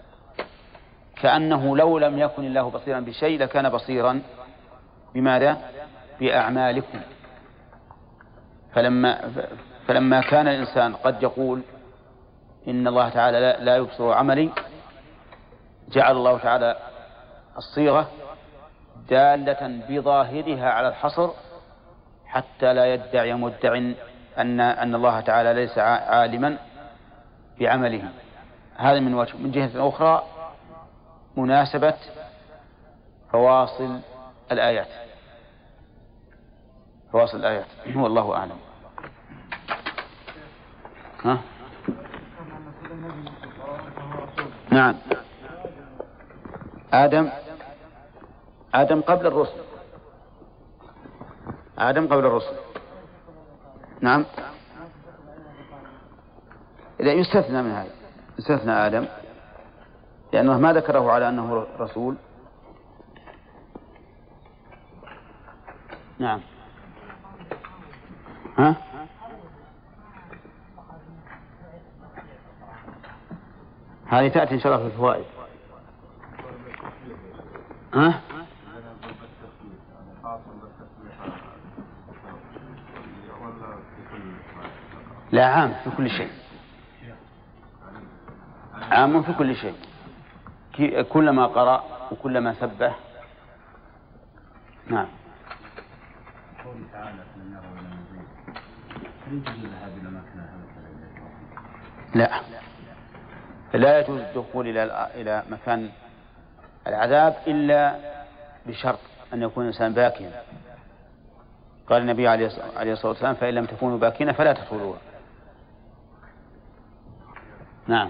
كأنه لو لم يكن الله بصيرا بشيء لكان بصيرا بماذا؟ بأعمالكم. فلما كان الإنسان قد يقول إن الله تعالى لا يبصر عملي، جعل الله تعالى الصيغة دالة بظاهرها على الحصر حتى لا يدعي مدع أن الله تعالى ليس عالما بعمله. هذا من وجه. من جهة أخرى مناسبة فواصل الآيات والله أعلم. نعم، آدم قبل الرسل. نعم، إذا يستثنى من هذا، يستثنى آدم لأنه ما ذكره على أنه رسول. نعم. ها؟ هذه تأتي إن شاء الله في الفوائد. ها؟ لا، عام في كل شيء، عام في كل شيء، كلما قرأ وكلما سبح. نعم. لا، لا يجوز الدخول إلى مكان العذاب إلا بشرط أن يكون الإنسان باكيا. قال النبي عليه الصلاة والسلام: فإن لم تكونوا باكين فلا تدخلوها. نعم.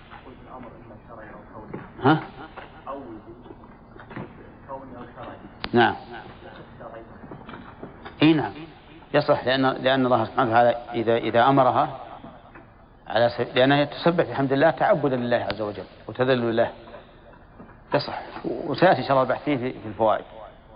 ها؟ نعم. اي نعم يصح، لأن الله سبحانه وتعالى إذا أمرها لأنها تسبح بحمد الله تعبدا لله عز وجل وتذلل له، تصح. وسيأتي إن شاء الله البحث فيه في الفوائد.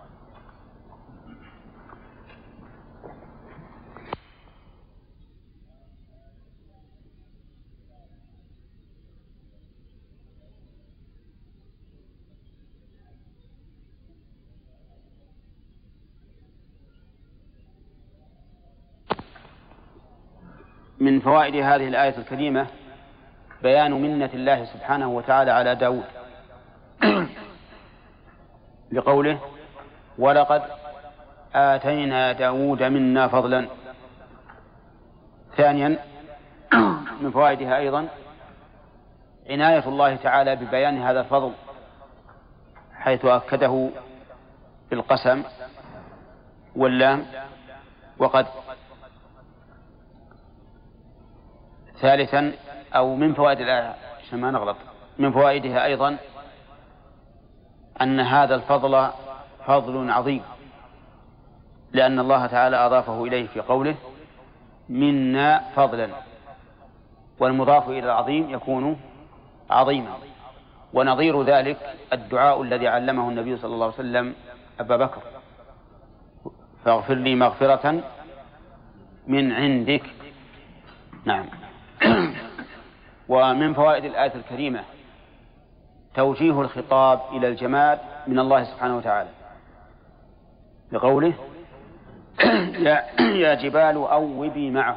من فوائد هذه الآية الكريمة بيان منة الله سبحانه وتعالى على داود لقوله: ولقد آتينا داود منا فضلا. ثانيا من فوائدها أيضا عناية الله تعالى ببيان هذا الفضل، حيث أكده بالقسم واللام وقد. ثالثا أو من فوائد الآية عشان ما نغلط، من فوائدها أيضا أن هذا الفضل فضل عظيم، لأن الله تعالى أضافه إليه في قوله: منا فضلا، والمضاف إلى العظيم يكون عظيما. ونظير ذلك الدعاء الذي علمه النبي صلى الله عليه وسلم أبا بكر: فاغفر لي مغفرة من عندك. نعم. ومن فوائد الآية الكريمة توجيه الخطاب إلى الجماد من الله سبحانه وتعالى بقوله: يا جبال أوبي معه،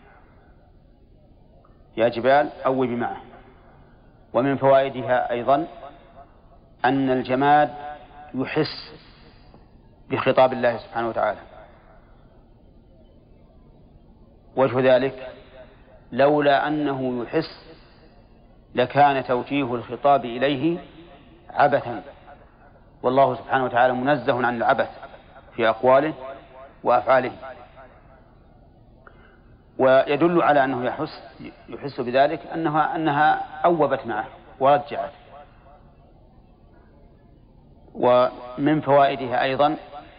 يا جبال أوبي معه. ومن فوائدها أيضا أن الجماد يحس بخطاب الله سبحانه وتعالى. وجه ذلك لولا أنه يحس لكان توجيه الخطاب إليه عبثا، والله سبحانه وتعالى منزه عن العبث في أقواله وأفعاله. ويدل على أنه يحس بذلك أنها أوبت معه ورجعت. ومن فوائدها أيضا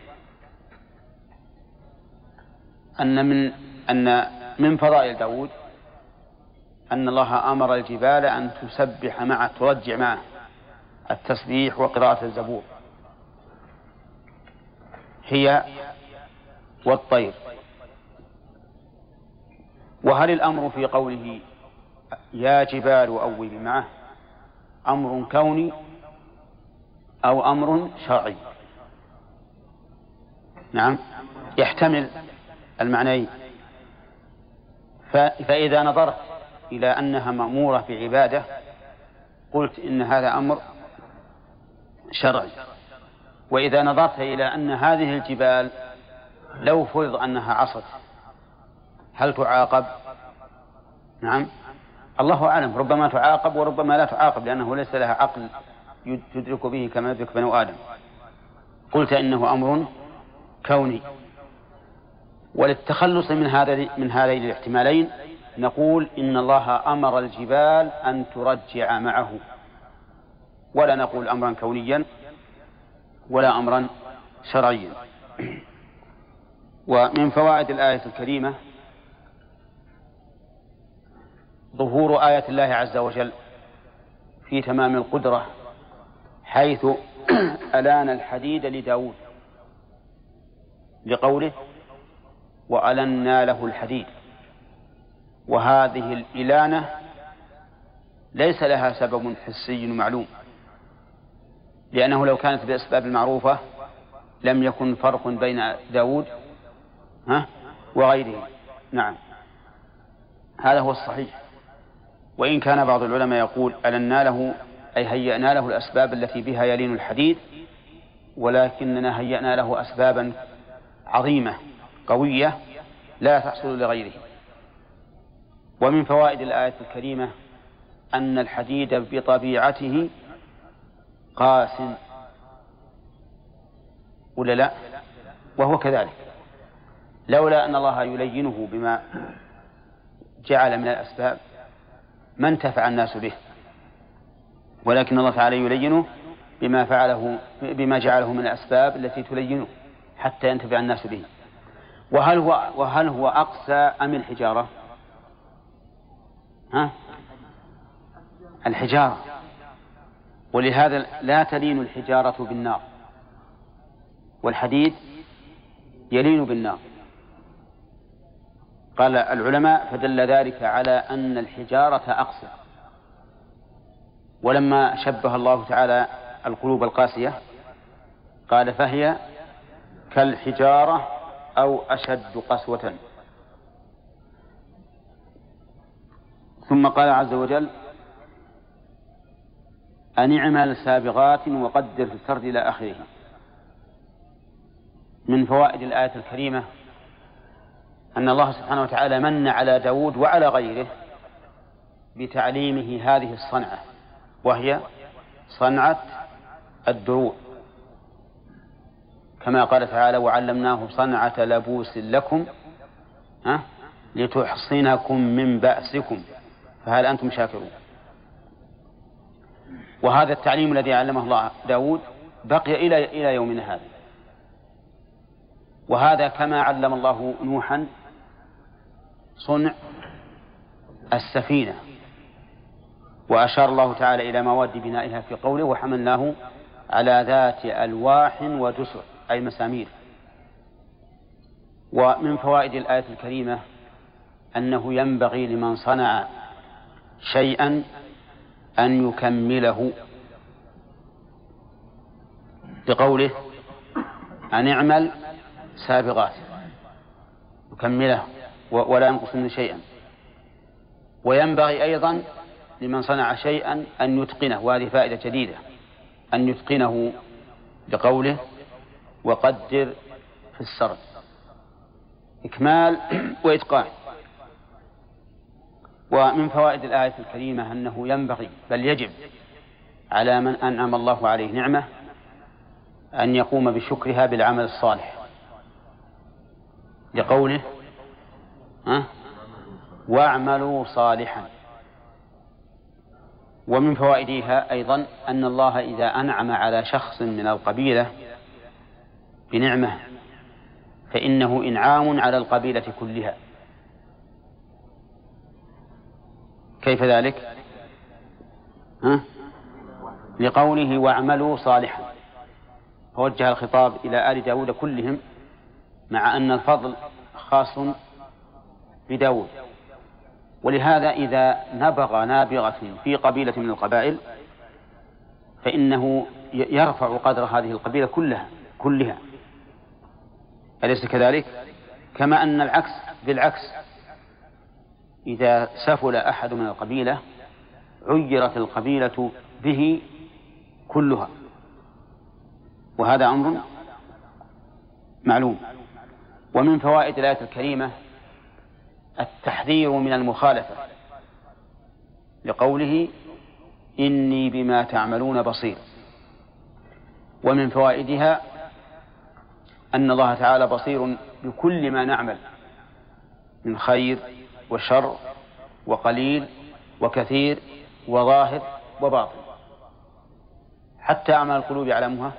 أن من فضائل داود أن الله أمر الجبال أن تسبح معه، ترجع معه التسبيح وقراءة الزبور، هي والطير. وهل الأمر في قوله يا جبال أوبي معه أمر كوني أو أمر شرعي؟ نعم، يحتمل المعنيين. فإذا نظرت إلى أنها مأمورة بعبادة قلت إن هذا أمر شرعي. وإذا نظرت إلى أن هذه الجبال لو فرض أنها عصت هل تعاقب؟ نعم، الله أعلم، ربما تعاقب وربما لا تعاقب، لأنه ليس لها عقل تدرك به كما يدرك بنو آدم. قلت إنه أمر كوني. وللتخلص من هذين الاحتمالين نقول إن الله أمر الجبال أن ترجع معه، ولا نقول أمرا كونيا ولا أمرا شرعيا. ومن فوائد الآية الكريمة ظهور آية الله عز وجل في تمام القدرة، حيث ألان الحديد لداود لقوله وألنا له الحديد. وهذه الإلانة ليس لها سبب حسي معلوم، لأنه لو كانت بالأسباب المعروفة لم يكن فرق بين داود وغيره. نعم، هذا هو الصحيح. وإن كان بعض العلماء يقول ألنا له أي هيأنا له الأسباب التي بها يلين الحديد، ولكننا هيأنا له أسبابا عظيمة قوية لا تحصل لغيره. ومن فوائد الآية الكريمة أن الحديد بطبيعته قاس، ولا لا؟ وهو كذلك، لولا أن الله يلينه بما جعل من الأسباب ما انتفع الناس به، ولكن الله تعالى يلينه بما جعله من الأسباب التي تلينه حتى ينتفع الناس به. وهل هو أقسى أم الحجارة؟ الحجارة، ولهذا لا تلين الحجارة بالنار، والحديد يلين بالنار. قال العلماء فدل ذلك على أن الحجارة أقسى. ولما شبه الله تعالى القلوب القاسية قال فهي كالحجارة أو أشد قسوة. ثم قال عز وجل أن اعمل سابغات وقدر في السرد إلى آخره. من فوائد الآية الكريمة أن الله سبحانه وتعالى من على داود وعلى غيره بتعليمه هذه الصنعة، وهي صنعة الدروع، كما قال تعالى وعلمناه صنعة لبوس لكم لتحصنكم من بأسكم فهل أنتم شاكرون. وهذا التعليم الذي علمه الله داود بقي إلى يومنا هذا. وهذا كما علم الله نوحا صنع السفينة، وأشار الله تعالى إلى مواد بنائها في قوله وحملناه على ذات ألواح ودسر أي مسامير. ومن فوائد الآية الكريمة أنه ينبغي لمن صنع شيئا أن يكمله، بقوله أن اعمل سابغات، يكمله ولا ينقصن شيئا. وينبغي أيضا لمن صنع شيئا أن يتقنه، وهذه فائدة جديدة، أن يتقنه بقوله وقدر في السرد، إكمال وإتقان. ومن فوائد الآية الكريمة أنه ينبغي بل يجب على من أنعم الله عليه نعمة أن يقوم بشكرها بالعمل الصالح، لقوله واعملوا صالحا. ومن فوائدها أيضا أن الله إذا أنعم على شخص من القبيلة بنعمة فإنه إنعام على القبيلة كلها. كيف ذلك؟ لقوله واعملوا صالحا، فوجه الخطاب إلى آل داود كلهم، مع أن الفضل خاص بداود. ولهذا إذا نبغ نابغة في قبيلة من القبائل فإنه يرفع قدر هذه القبيلة كلها. أليس كذلك؟ كما أن العكس بالعكس، إذا سفل أحد من القبيلة عيرت القبيلة به كلها، وهذا أمر معلوم. ومن فوائد الآية الكريمة التحذير من المخالفة، لقوله إني بما تعملون بصير. ومن فوائدها أن الله تعالى بصير بكل ما نعمل من خير وشر وقليل وكثير وظاهر وباطن، حتى أعمال القلوب يعلمها.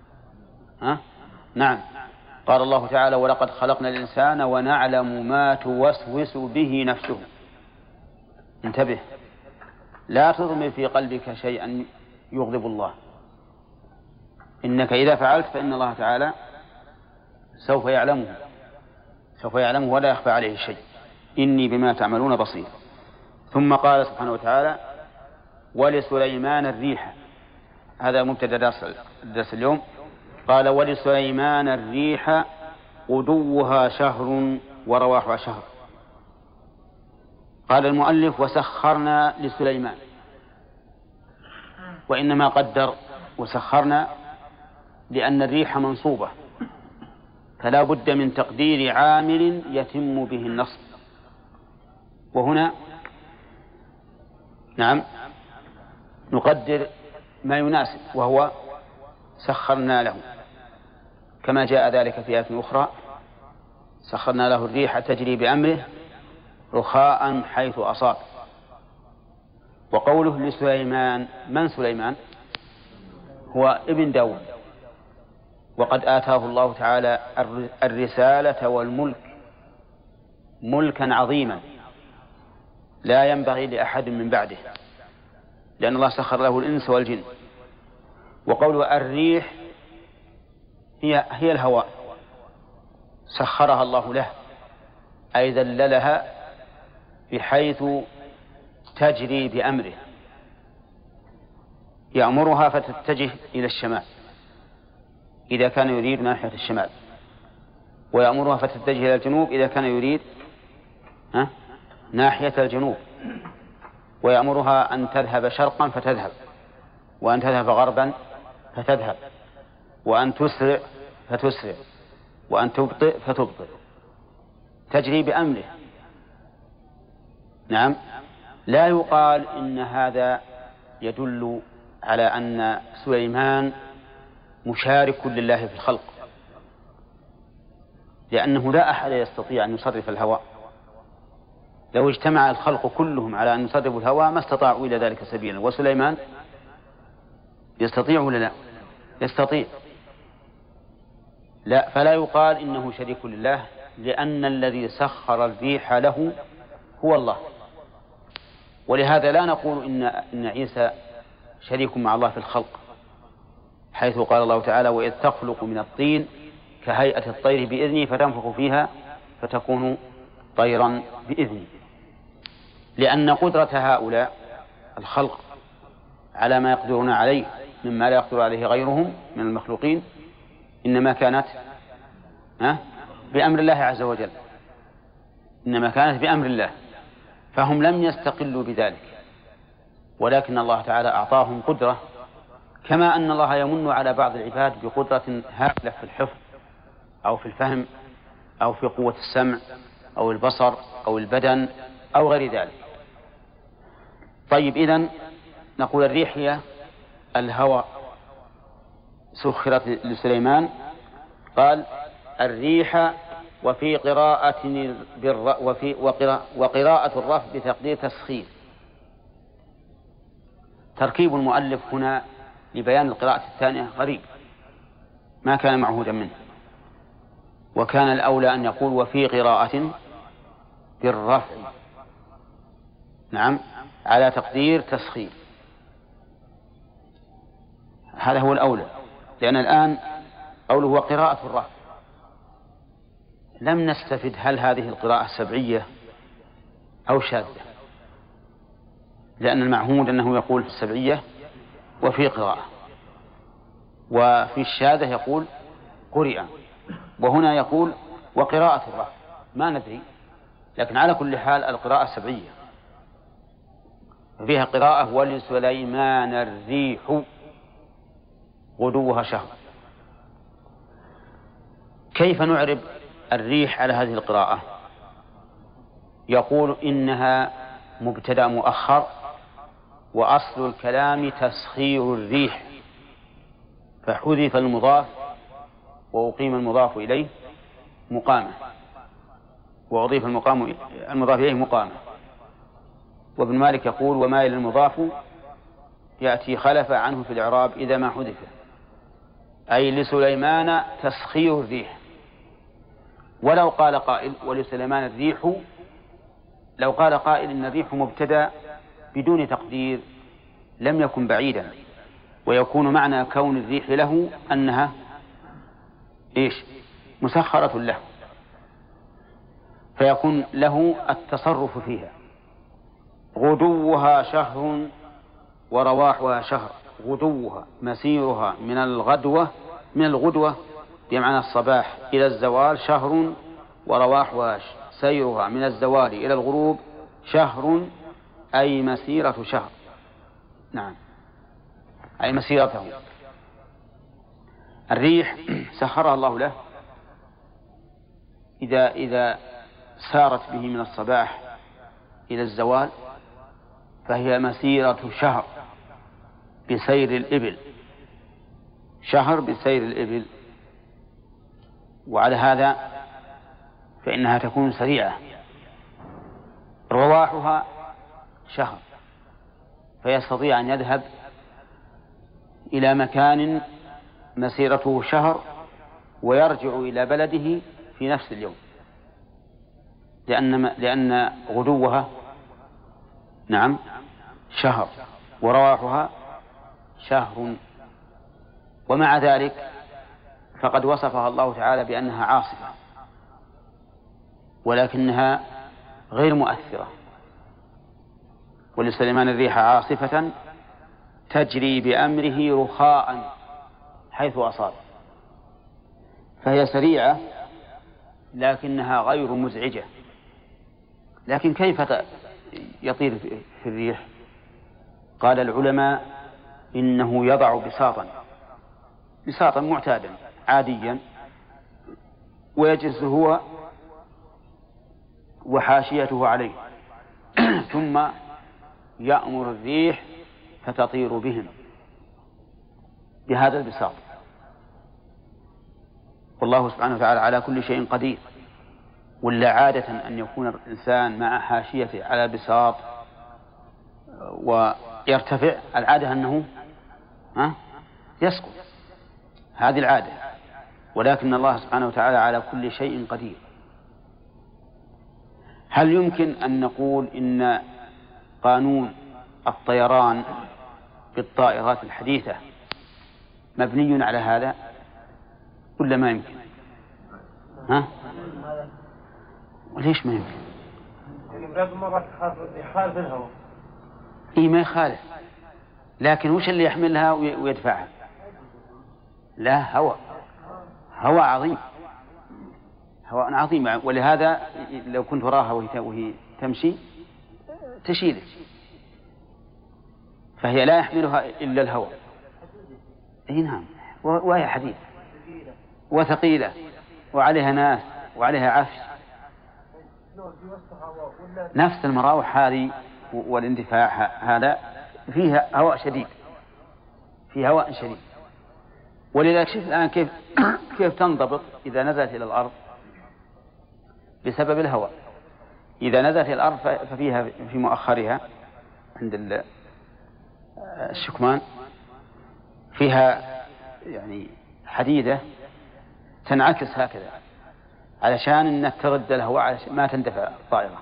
نعم، قال الله تعالى ولقد خلقنا الإنسان ونعلم ما توسوس به نفسه. انتبه، لا تضمر في قلبك شيئا يغضب الله، إنك إذا فعلت فإن الله تعالى سوف يعلمه ولا يخفى عليه شيء. إني بما تعملون بصير. ثم قال سبحانه وتعالى ولسليمان الريح. هذا مبتدأ درس اليوم. قال ولسليمان الريح غدوها شهر ورواحها شهر. قال المؤلف وسخرنا لسليمان، وإنما قدر وسخرنا لأن الريح منصوبة، فلا بد من تقدير عامل يتم به النصب. وهنا نعم نقدر ما يناسب، وهو سخرنا له، كما جاء ذلك في آية أخرى سخرنا له الريح تجري بأمره رخاء حيث أصاب. وقوله لسليمان، من سليمان؟ هو ابن داود، وقد آتاه الله تعالى الرسالة والملك ملكا عظيما لا ينبغي لأحد من بعده، لأن الله سخر له الإنس والجن. وقوله الريح هي الهواء، سخرها الله له أي ذللها بحيث تجري بأمره، يأمرها فتتجه إلى الشمال إذا كان يريد ناحية الشمال، ويأمرها فتتجه إلى الجنوب إذا كان يريد ناحية الجنوب، ويأمرها أن تذهب شرقا فتذهب، وأن تذهب غربا فتذهب، وأن تسرع فتسرع، وأن تبطئ فتبطئ، تجري بأمره. نعم، لا يقال إن هذا يدل على أن سليمان مشارك لله في الخلق، لأنه لا أحد يستطيع أن يصرف الهواء. لو اجتمع الخلق كلهم على أن يصرفوا الهواء ما استطاعوا إلى ذلك سبيلا. وسليمان يستطيع ولا لا؟ يستطيع. لا، فلا يقال إنه شريك لله، لأن الذي سخر الريح له هو الله. ولهذا لا نقول إن عيسى شريك مع الله في الخلق، حيث قال الله تعالى وإذ تخلق من الطين كهيئة الطير بإذني فتنفخ فيها فتكون طيرا بإذني. لأن قدرة هؤلاء الخلق على ما يقدرون عليه مما لا يقدر عليه غيرهم من المخلوقين إنما كانت بأمر الله عز وجل، إنما كانت بأمر الله، فهم لم يستقلوا بذلك، ولكن الله تعالى أعطاهم قدرة، كما أن الله يمن على بعض العباد بقدرة هائلة في الحفظ أو في الفهم أو في قوة السمع أو البصر أو البدن أو غير ذلك. طيب، إذن نقول الريح هي الهواء سخرت لسليمان. قال الريح، وفي قراءة وقراءة الرفع بتقدير تسخير. تركيب المؤلف هنا لبيان القراءة الثانية غريب ما كان معهودا منه، وكان الأولى أن يقول وفي قراءة بالرفع، نعم، على تقدير تسخير. هذا هو الأولى، لأن الآن قوله وقراءة الرفع لم نستفد هل هذه القراءة سبعية أو شاذة، لأن المعهود أنه يقول في السبعية وفي قراءة، وفي الشاذة يقول قرئ، وهنا يقول وقراءة الرفع، ما ندري، لكن على كل حال القراءة سبعية. فيها قراءة ولسليمان الريح غدوها شهر. كيف نعرب الريح على هذه القراءة؟ يقول إنها مبتدأ مؤخر، وأصل الكلام تسخير الريح، فحذف المضاف وأقيم المضاف إليه مقامة، وأضيف المضاف إليه مقامة. وابن مالك يقول وما إلى المضاف يأتي خلف عنه في الإعراب إذا ما حذف، أي لسليمان تسخير الريح. ولو قال قائل ولسليمان الريح، لو قال قائل إن الريح مبتدأ بدون تقدير لم يكن بعيدا، ويكون معنى كون الريح له أنها مسخرة له، فيكون له التصرف فيها. غدوها شهر ورواحها شهر. غدوها مسيرها من الغدوة بمعنى الصباح إلى الزوال شهر، ورواحها سيرها من الزوال إلى الغروب شهر، أي مسيرة شهر. نعم، أي مسيرته. الريح سخرها الله له إذا سارت به من الصباح إلى الزوال فهي مسيرة شهر بسير الإبل، شهر بسير الإبل. وعلى هذا فإنها تكون سريعة. رواحها شهر، فيستطيع أن يذهب إلى مكان مسيرته شهر ويرجع إلى بلده في نفس اليوم، لأن غدوها نعم شهر ورواحها شهر. ومع ذلك فقد وصفها الله تعالى بأنها عاصفة، ولكنها غير مؤثرة. ولسليمان الريح عاصفة تجري بأمره رخاء حيث أصاب، فهي سريعة لكنها غير مزعجة. لكن كيف يطير في الريح؟ قال العلماء إنه يضع بساطا معتادا عاديا، ويجلس هو وحاشيته عليه ثم يأمر الريح فتطير بهم بهذا البساط. والله سبحانه وتعالى على كل شيء قدير. ولا عادة أن يكون الإنسان مع حاشيته على بساط ويرتفع، العادة أنه يسقط، هذه العادة. ولكن الله سبحانه وتعالى على كل شيء قدير. هل يمكن أن نقول إن قانون الطيران بالطائرات الحديثة مبني على هذا ولا ما يمكن؟ وليش ما يمكن؟ يخالف الهواء. ما يخالف، لكن وش اللي يحملها ويدفعها؟ لا، هواء عظيم، هواء عظيم. ولهذا لو كنت وراها وهي تمشي تشيلك، فهي لا يحملها إلا الهواء. نعم، وهي حديث وثقيلة وعليها ناس وعليها عفش. نفس المراوح هذه والاندفاع هذا فيها هواء شديد، في هواء شديد. ولذلك شوف الآن كيف تنضبط إذا نزلت إلى الأرض بسبب الهواء. إذا نزلت إلى الأرض ففيها في مؤخرها عند الشكمان فيها يعني حديدة تنعكس هكذا علشان أنك ترد الهواء علشان ما تندفع الطائرة.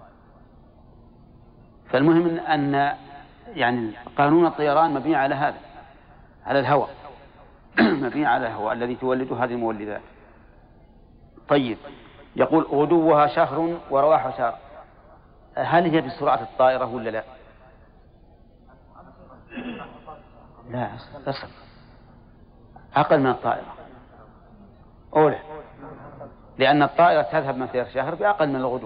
فالمهم أن يعني قانون الطيران مبني على هذا، على الهواء مبني على الهواء الذي تولده هذه المولدات. طيب، يقول غدوها شهر ورواحها شهر. هل هي بسرعة الطائرة ولا لا؟ لا، أصل أقل من الطائرة أولى، لأن الطائرة تذهب مسيرة شهر بأقل من الغدو.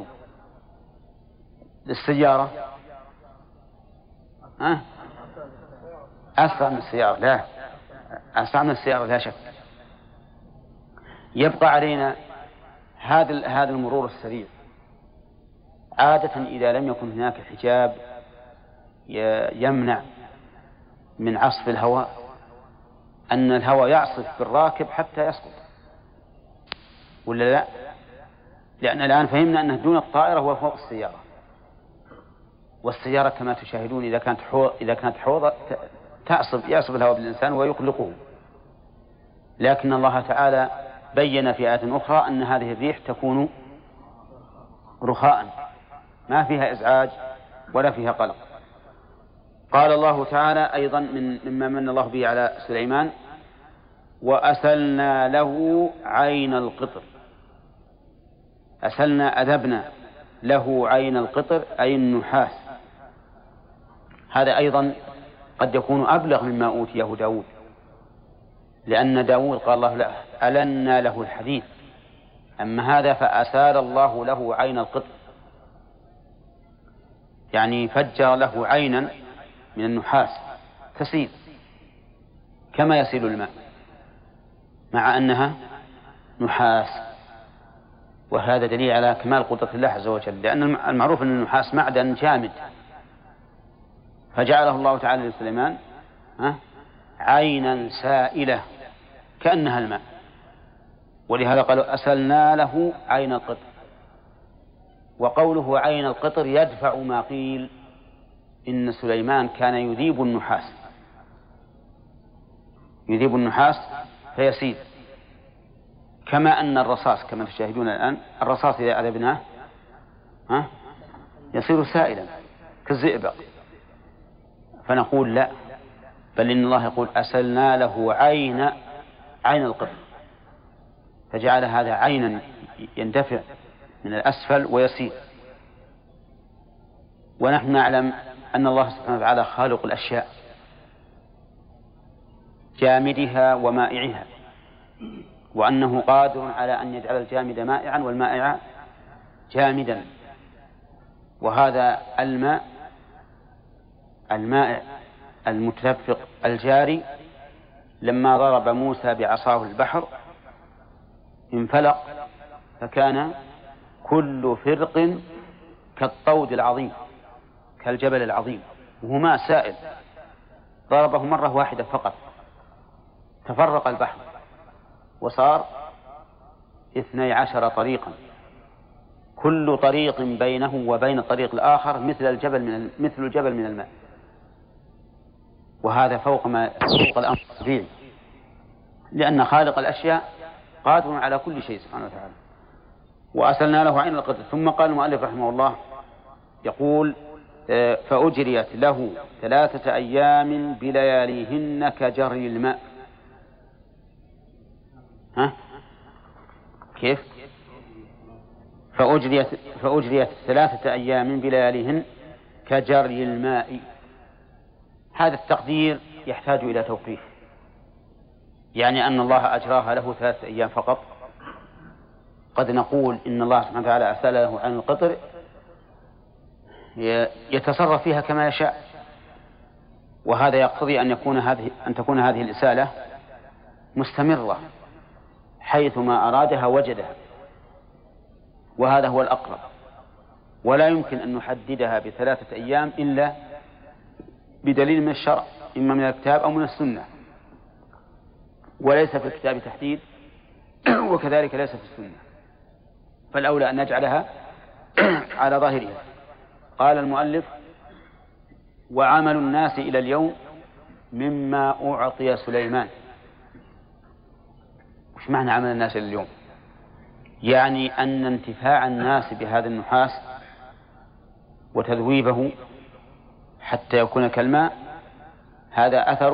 السيارة أسرع من السيارة، لا أسرع من السيارة لا شك. يبقى علينا هذا المرور السريع. عادة إذا لم يكن هناك حجاب يمنع من عصف الهواء، أن الهواء يعصف بالراكب حتى يسقط، ولا لا؟ لأن الآن فهمنا أنه دون الطائرة هو فوق السيارة. والسيارة كما تشاهدون إذا كانت حوض يعصف الهواء بالإنسان ويقلقه. لكن الله تعالى بين في آية أخرى أن هذه الريح تكون رخاء ما فيها إزعاج ولا فيها قلق. قال الله تعالى أيضا مما من الله به على سليمان: وأسلنا له عين القطر. أسلنا أذبنا له عين القطر أي النحاس. هذا أيضا قد يكون أبلغ مما أوتيه داود، لأن داود قال الله له ألنا له الحديد، أما هذا فأسال الله له عين القطر، يعني فجر له عينا من النحاس تسيل كما يسيل الماء مع أنها نحاس. وهذا دليل على كمال قدرة الله عز وجل، لأن المعروف أن النحاس معدن جامد، فجعله الله تعالى لسليمان عينا سائلة كأنها الماء، ولهذا قالوا أسلنا له عين القطر. وقوله عين القطر يدفع ما قيل إن سليمان كان يذيب النحاس، يذيب النحاس فيسيل، كما أن الرصاص كما تشاهدون الآن، الرصاص إذا أذبناه يصير سائلا كالزئبق. فنقول لا، بل إن الله يقول أسلنا له عين القطر، فجعل هذا عينا يندفع من الأسفل ويسير. ونحن نعلم أن الله سبحانه وتعالى خالق الأشياء جامدها ومائعها، وأنه قادر على أن يجعل الجامد مائعا والمائع جامدا. وهذا المائع المتدفق الجاري لما ضرب موسى بعصاه البحر انفلق فكان كل فرق كالطود العظيم كالجبل العظيم، وهو ماء سائل، ضربه مرة واحدة فقط تفرق البحر وصار 12 طريقا، كل طريق بينه وبين الطريق الآخر مثل الجبل من الماء. وهذا فوق الأمر الطبيعي، لأن خالق الأشياء قادر على كل شيء سبحانه وتعالى. وأسلنا له عين القطر. ثم قال المؤلف رحمه الله يقول فأجريت له 3 أيام بلياليهن كجري الماء. كيف؟ فأجريت 3 أيام بلياليهن كجري الماء. هذا التقدير يحتاج إلى توقيف، يعني أن الله أجراها له 3 أيام فقط. قد نقول إن الله سبحانه وتعالى أسأل له عن القطر يتصرف فيها كما يشاء، وهذا يقتضي أن تكون هذه الإسالة مستمرة حيثما أرادها وجدها، وهذا هو الأقرب. ولا يمكن أن نحددها ب3 أيام إلا بدليل من الشرع، إما من الكتاب أو من السنة، وليس في الكتاب تحديد وكذلك ليس في السنة، فالأولى أن نجعلها على ظاهرها. قال المؤلف وعمل الناس إلى اليوم مما أعطي سليمان. وش معنى عمل الناس إلى اليوم؟ يعني أن انتفاع الناس بهذا النحاس وتذويبه حتى يكون كالماء هذا أثره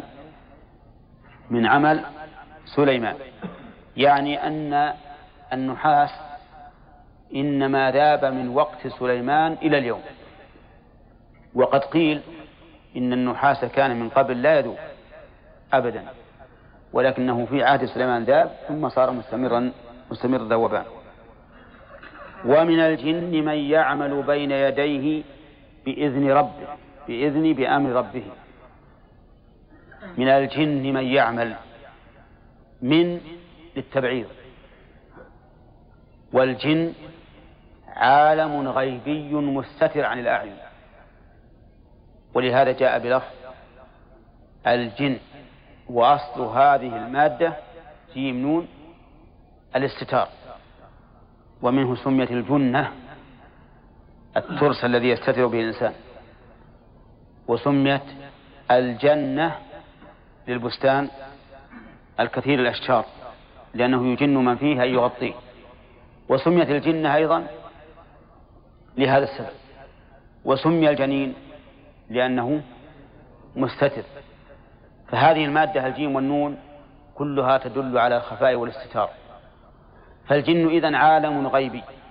من عمل سليمان، يعني أن النحاس إنما ذاب من وقت سليمان إلى اليوم. وقد قيل إن النحاس كان من قبل لا يذوب أبدا، ولكنه في عهد سليمان ذاب ثم صار مستمر ذوبان. ومن الجن من يعمل بين يديه بأمر ربه. من الجن من يعمل، من للتبعيض، والجن عالم غيبي مستتر عن الأعين، ولهذا جاء بلفظ الجن، وأصل هذه المادة جيم نون الاستتار، ومنه سميت الجنة الترس الذي يستتر به الإنسان، وسميت الجنة للبستان الكثير الأشجار لأنه يجن من فيه أن يغطيه، وسميت الجنة أيضا لهذا السبب، وسمي الجنين لأنه مستتر. فهذه المادة الجيم والنون كلها تدل على الخفاء والاستتار. فالجن إذن عالم غيبي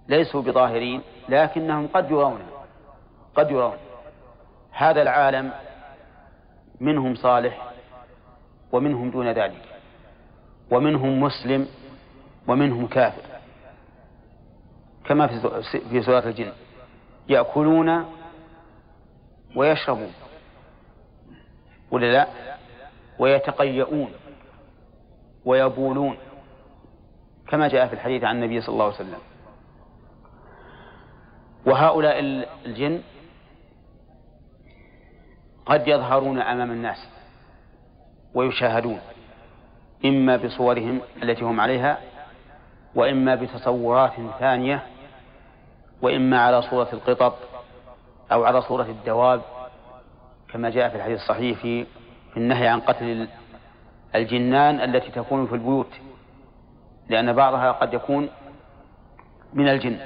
ليسوا بظاهرين لكنهم قد يرون. هذا العالم منهم صالح ومنهم دون ذلك، ومنهم مسلم ومنهم كافر، كما في سورة الجن: يأكلون ويشربون ولا لا، ويتقيؤون ويبولون، كما جاء في الحديث عن النبي صلى الله عليه وسلم. وهؤلاء الجن قد يظهرون أمام الناس ويشاهدون، إما بصورهم التي هم عليها، وإما بتصورات ثانية، وإما على صورة القطط أو على صورة الدواب، كما جاء في الحديث الصحيح في النهي عن قتل الجنان التي تكون في البيوت، لأن بعضها قد يكون من الجن.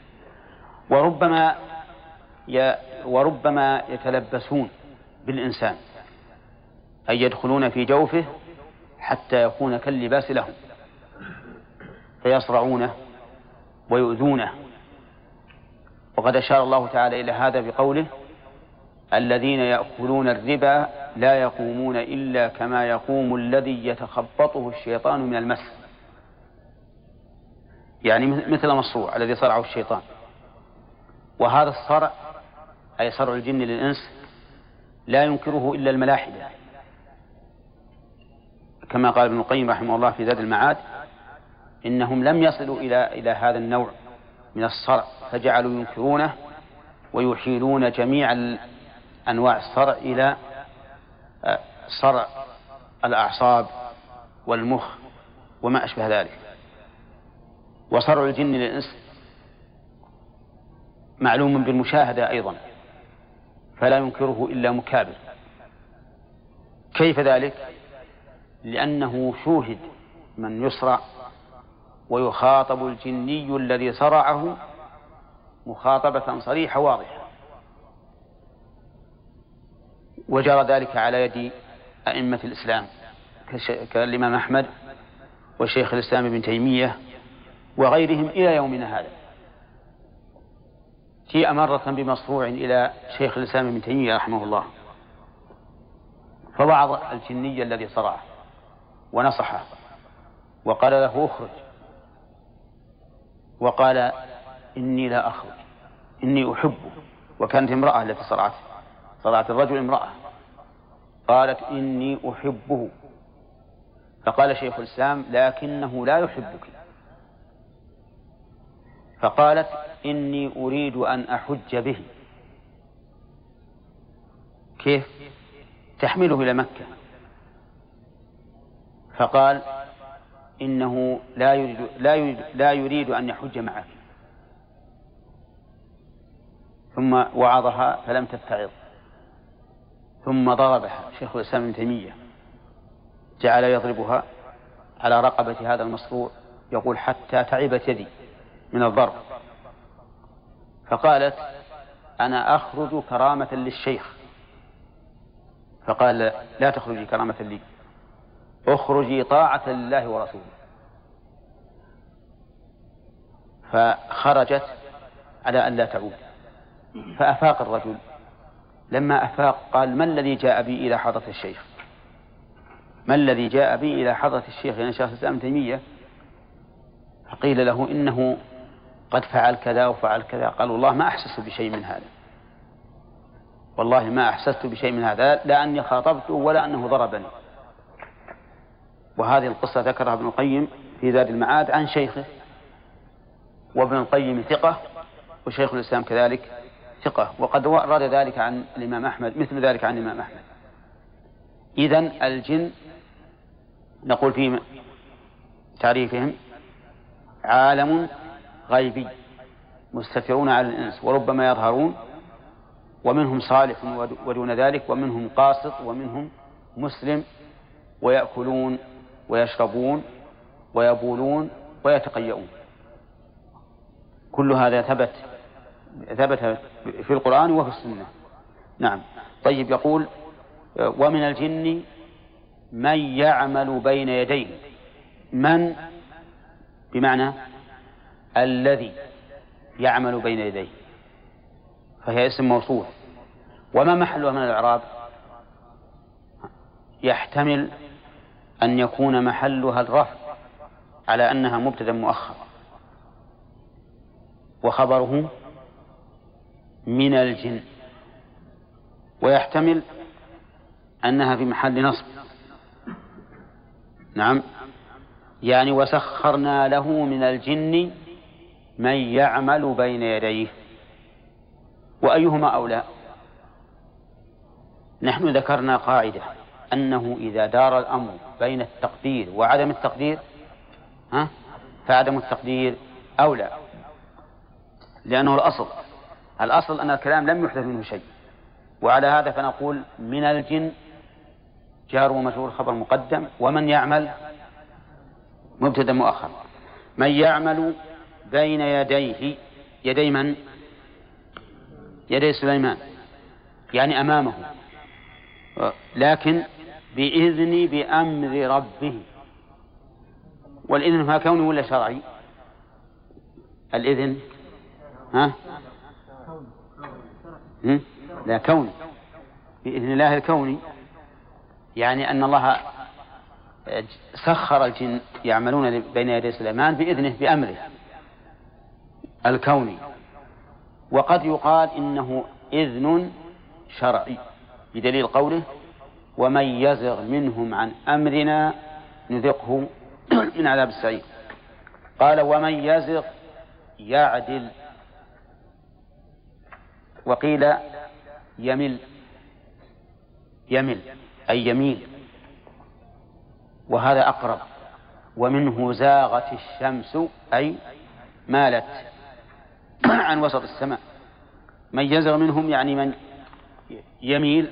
وربما يتلبسون بالإنسان، أي يدخلون في جوفه حتى يكون كاللباس لهم، فيصرعونه ويؤذونه. وقد أشار الله تعالى إلى هذا بقوله: الذين يأكلون الربا لا يقومون إلا كما يقوم الذي يتخبطه الشيطان من المس، يعني مثل مصروع الذي صرعه الشيطان. وهذا الصرع أي صرع الجن للإنس لا ينكره إلا الملاحدة، كما قال ابن القيم رحمه الله في زاد المعاد: إنهم لم يصلوا إلى هذا النوع من الصرع، فجعلوا ينكرونه ويحيلون جميع أنواع الصرع إلى صرع الأعصاب والمخ وما أشبه ذلك. وصرع الجن للإنس معلوم بالمشاهدة أيضا، فلا ينكره إلا مكابر. كيف ذلك؟ لأنه شوهد من يصرع ويخاطب الجني الذي صرعه مخاطبة صريحة واضحة. وجرى ذلك على يد أئمة الإسلام كالإمام أحمد وشيخ الإسلام ابن تيمية وغيرهم إلى يومنا هذا. جيء مرة بمصروع إلى شيخ الإسلام ابن تيمية رحمه الله، فوعظ الجني الذي صرعه ونصحه وقال له: اخرج. وقال: إني لا أخرج، إني أحبه. وكانت امرأة التي صرعت الرجل امرأة، قالت: إني أحبه. فقال شيخ الإسلام: لكنه لا يحبك. فقالت: إني أريد أن أحج به. كيف؟ تحمله إلى مكة. فقال: إنه لا يريد أن يحج معك. ثم وعظها فلم تتعظ، ثم ضربها شيخ الإسلام ابن تيمية، جعل يضربها على رقبة هذا المصروع، يقول: حتى تعبت يدي من الضرب. فقالت: أنا أخرج كرامة للشيخ. فقال: لا تخرجي كرامة لي، اخرجي طاعة لله ورسوله. فخرجت على أن لا تعود. فأفاق الرجل، لما أفاق قال: ما الذي جاء بي إلى حضرة الشيخ؟ ما الذي جاء بي إلى حضرة الشيخ؟ يعني شيخ الإسلام تيمية. فقيل له: إنه قد فعل كذا وفعل كذا. قال: والله ما أحسست بشيء من هذا، والله ما أحسست بشيء من هذا، لا أني خاطبته ولا أنه ضربني. وهذه القصة ذكرها ابن القيم في زاد المعاد عن شيخه، وابن القيم ثقة، وشيخ الإسلام كذلك ثقة، وقد ورد ذلك عن الإمام أحمد، مثل ذلك عن الإمام أحمد. إذن الجن نقول في تعريفهم: عالم غيبي مستترون على الإنس، وربما يظهرون، ومنهم صالح ودون ذلك، ومنهم قاسط، ومنهم مسلم، ويأكلون ويشربون ويبولون ويتقيؤون. كل هذا ثبت في القرآن وفي السنة. نعم. طيب، يقول: ومن الجن من يعمل بين يديه. من بمعنى الذي، يعمل بين يديه، فهي اسم موصول. وما محلها من الإعراب؟ يحتمل أن يكون محلها الرفع على أنها مبتدأ مؤخر، وخبره من الجن، ويحتمل أنها في محل نصب. نعم، يعني وسخرنا له من الجن من يعمل بين يديه. وأيهما أولى؟ نحن ذكرنا قاعدة أنه إذا دار الأمر بين التقدير وعدم التقدير فعدم التقدير أولى، لأنه الأصل أن الكلام لم يحدث منه شيء. وعلى هذا فنقول من الجن جار ومجرور خبر مقدم، ومن يعمل مبتدأ مؤخر. من يعمل بين يديه، يدي من؟ يدي سليمان، يعني أمامه، لكن بإذن بأمر ربه. والإذن هو كوني ولا شرعي؟ الإذن لا، كوني، بإذن الله الكوني، يعني أن الله سخر الجن يعملون بين يدي سليمان بإذنه بأمره الكوني. وقد يقال إنه إذن شرعي بدليل قوله ومن يزغ منهم عن أمرنا نذقه من عذاب السعير. قال ومن يزغ يعدل، وقيل يمل أي يميل، وهذا أقرب. ومنه زاغت الشمس أي مالت عن وسط السماء. من يزغ منهم يعني من يميل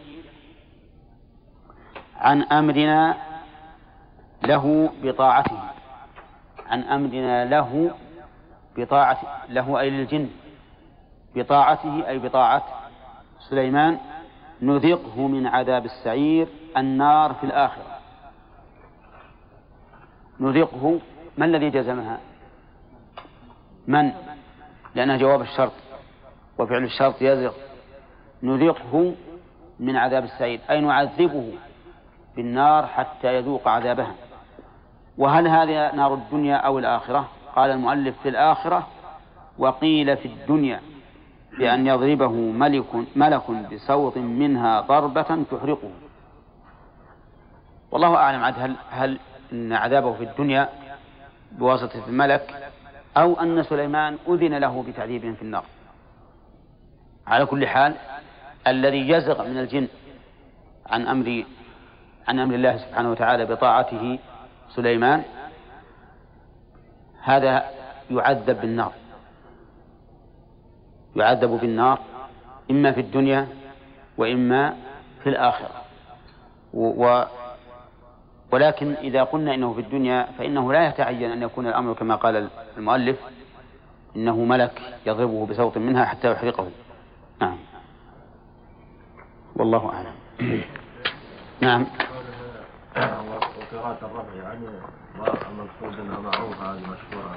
عن أمرنا له بطاعته، عن أمرنا له بطاعته، له أي للجن، بطاعته أي بطاعة سليمان، نذقه من عذاب السعير النار في الآخرة. نذقه، ما الذي جزمها؟ من؟ لأنها جواب الشرط، وفعل الشرط يزغ. نذقه من عذاب السعير أي نعذبه بالنار حتى يذوق عذابها. وهل هذه نار الدنيا أو الآخرة؟ قال المؤلف في الآخرة، وقيل في الدنيا بأن يضربه ملك بصوت منها ضربة تحرقه. والله أعلم عاد هل إن عذابه في الدنيا بواسطة الملك، أو أن سليمان أذن له بتعذيبهم في النار. على كل حال الذي يزغ من الجن عن أمر الله سبحانه وتعالى بطاعته سليمان هذا يعذب بالنار، يعذب بالنار إما في الدنيا وإما في الآخرة. ولكن إذا قلنا إنه في الدنيا فإنه لا يتعين أن يكون الأمر كما قال المؤلف إنه ملك يضربه بصوت منها حتى يحرقه. نعم، والله أعلم. نعم. وقراءة الرفع يعني المقصود أنها معروفة، هذه مشهورة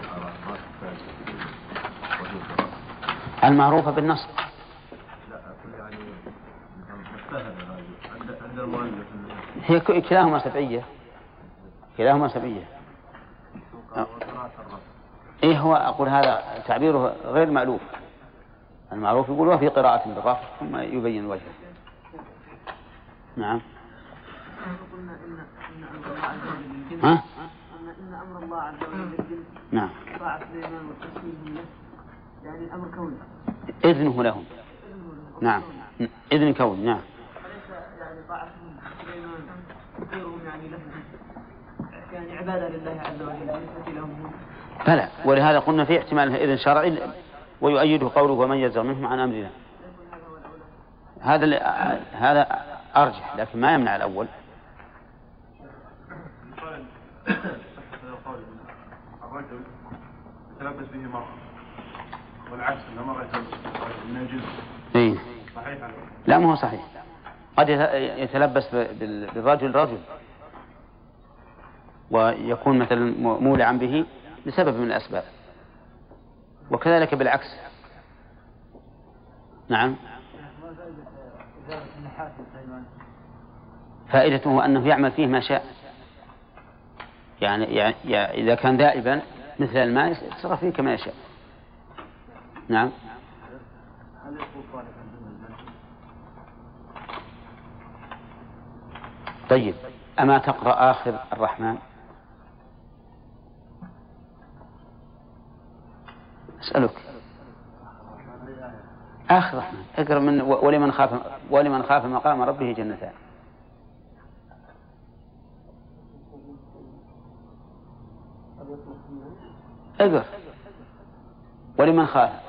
المعروفة بالنصب. لا يعني مجتهدة عند المؤلف. هي كلاهما سبعية. إيه هو أقول هذا تعبيره غير مألوف. المعروف يقول وفي قراءة بالرفع ثم يبين وجهه. نعم. قلنا إن أمر الله عز وجل للجن. إن أمر الله عز وجل للجن. نعم. طاعة سليمان والتسليم له، يعني الأمر كوني. إذنه لهم. نعم. إذن كوني. نعم. وليس يعني طاعة سليمان غيرهم يعني له، يعني عبادة لله عز وجل بالنسبة لهم. بلى، ولهذا قلنا في احتمال إذن شرعي ويؤيده قوله ومن يزغ منهم عن أمرنا. هذا أرجح، لكن ما يمنع الأول. الرجل يتلبس به مرأة والعكس أن المرأة يتلبس من الجنس. إيه؟ صحيح؟ لا، ما هو صحيح. قد يتلبس بالرجل رجل ويكون مثلا مولعا به لسبب من الأسباب، وكذلك بالعكس نعم. فائدته أنه يعمل فيه ما شاء، يعني إذا كان دائبا مثل الماء يتصرف فيه كما يشاء. نعم. طيب، أما تقرأ آخر الرحمن؟ أسألك آخر الرحمن اقرأ من ولمن خاف مقام ربه جنتان. اقرأ ولمن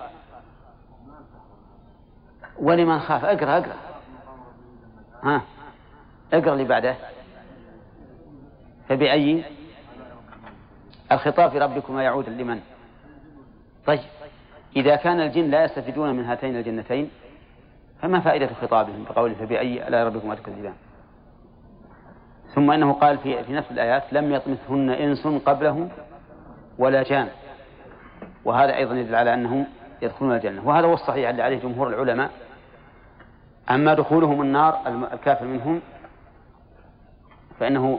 خاف اقرأ ها اقرأ اللي بعده. فبأي الخطاب في ربكما يعود لمن؟ طيب، إذا كان الجن لا يستفيدون من هاتين الجنتين فما فائدة خطابهم بقوله فبأي آلاء ربكما تكذبان؟ ثم إنه قال في نفس الآيات لم يطمثهن إنس قبلهم ولا جان، وهذا أيضا يدل على أنهم يدخلون الجنة، وهذا هو الصحيح اللي عليه جمهور العلماء. أما دخولهم النار الكافر منهم فإنه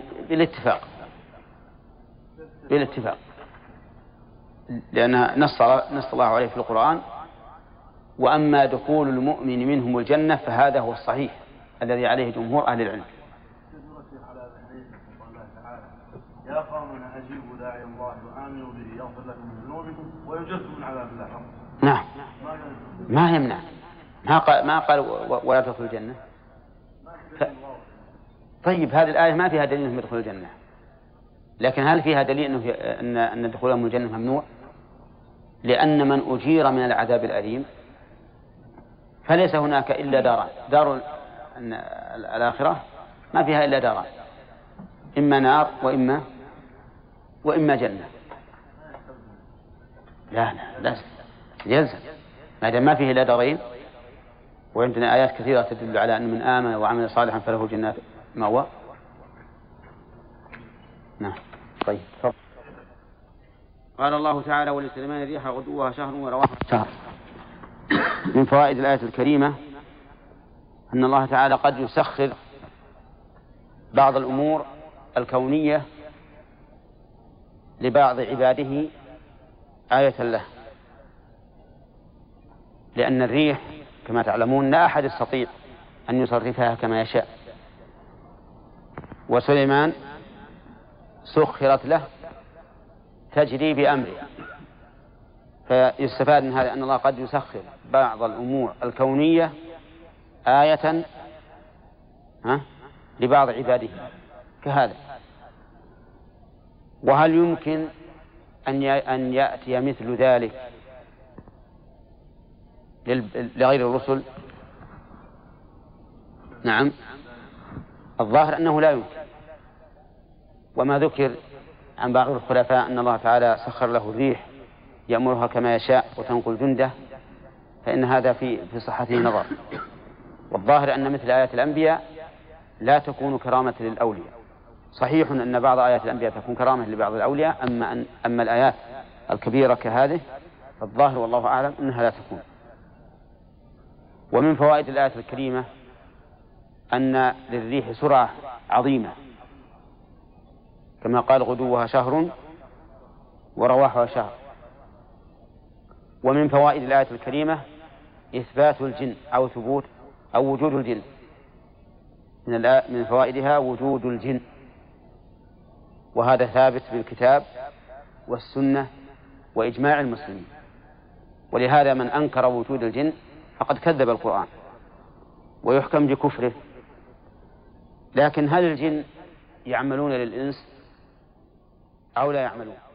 بالاتفاق، لأن نص الله عليه في القرآن وأما دخول المؤمن منهم الجنة فهذا هو الصحيح الذي عليه جمهور أهل العلم. يا قومنا أجيبوا داعي الله وآمنوا به يغفر لكم من ذنوبكم ويجركم من عذاب الله. نعم، ما يمنع، ما قال ولا تدخل الجنة. طيب، هذه الآية ما فيها دليل أنهم يدخلوا الجنة، لكن هل فيها دليل أن دخولهم الجنة ممنوع؟ لأن من أجير من العذاب الأليم فليس هناك إلا داران، دار الآخرة ما فيها إلا داران، إما نار وإما جنة. لا يلزم ما دام ما فيه إلا دارين، وعندنا آيات كثيرة تدل على أن من آمن وعمل صالحا فله جنات مأوى. نعم. طيب، قال الله تعالى ولسليمان الريح غدوها شهر ورواحها شهر. من فوائد الآية الكريمة أن الله تعالى قد يسخر بعض الأمور الكونية لبعض عباده آية له، لأن الريح كما تعلمون لا أحد يستطيع أن يصرفها كما يشاء، وسليمان سخرت له تجري بأمره. فيستفاد من هذا أن الله قد يسخر بعض الأمور الكونية آية لبعض عباده كهذا. وهل يمكن أن يأتي مثل ذلك لغير الرسل؟ نعم، الظاهر أنه لا يمكن. وما ذكر عن بعض الخلفاء أن الله تعالى سخر له الريح يأمرها كما يشاء وتنقل جنده، فإن هذا في صحته نظر. والظاهر أن مثل آيات الأنبياء لا تكون كرامة للأولياء. صحيح أن بعض آيات الأنبياء تكون كرامة لبعض الأولياء، أما الآيات الكبيرة كهذه فالظاهر والله أعلم أنها لا تكون. ومن فوائد الآية الكريمة أن للريح سرعة عظيمة كما قال غدوها شهر ورواحها شهر. ومن فوائد الآية الكريمة إثبات الجن أو ثبوت أو وجود الجن. من فوائدها وجود الجن، وهذا ثابت بالكتاب والسنة وإجماع المسلمين. ولهذا من أنكر وجود الجن فقد كذب القرآن ويحكم بكفره. لكن هل الجن يعملون للإنس أو لا يعملون؟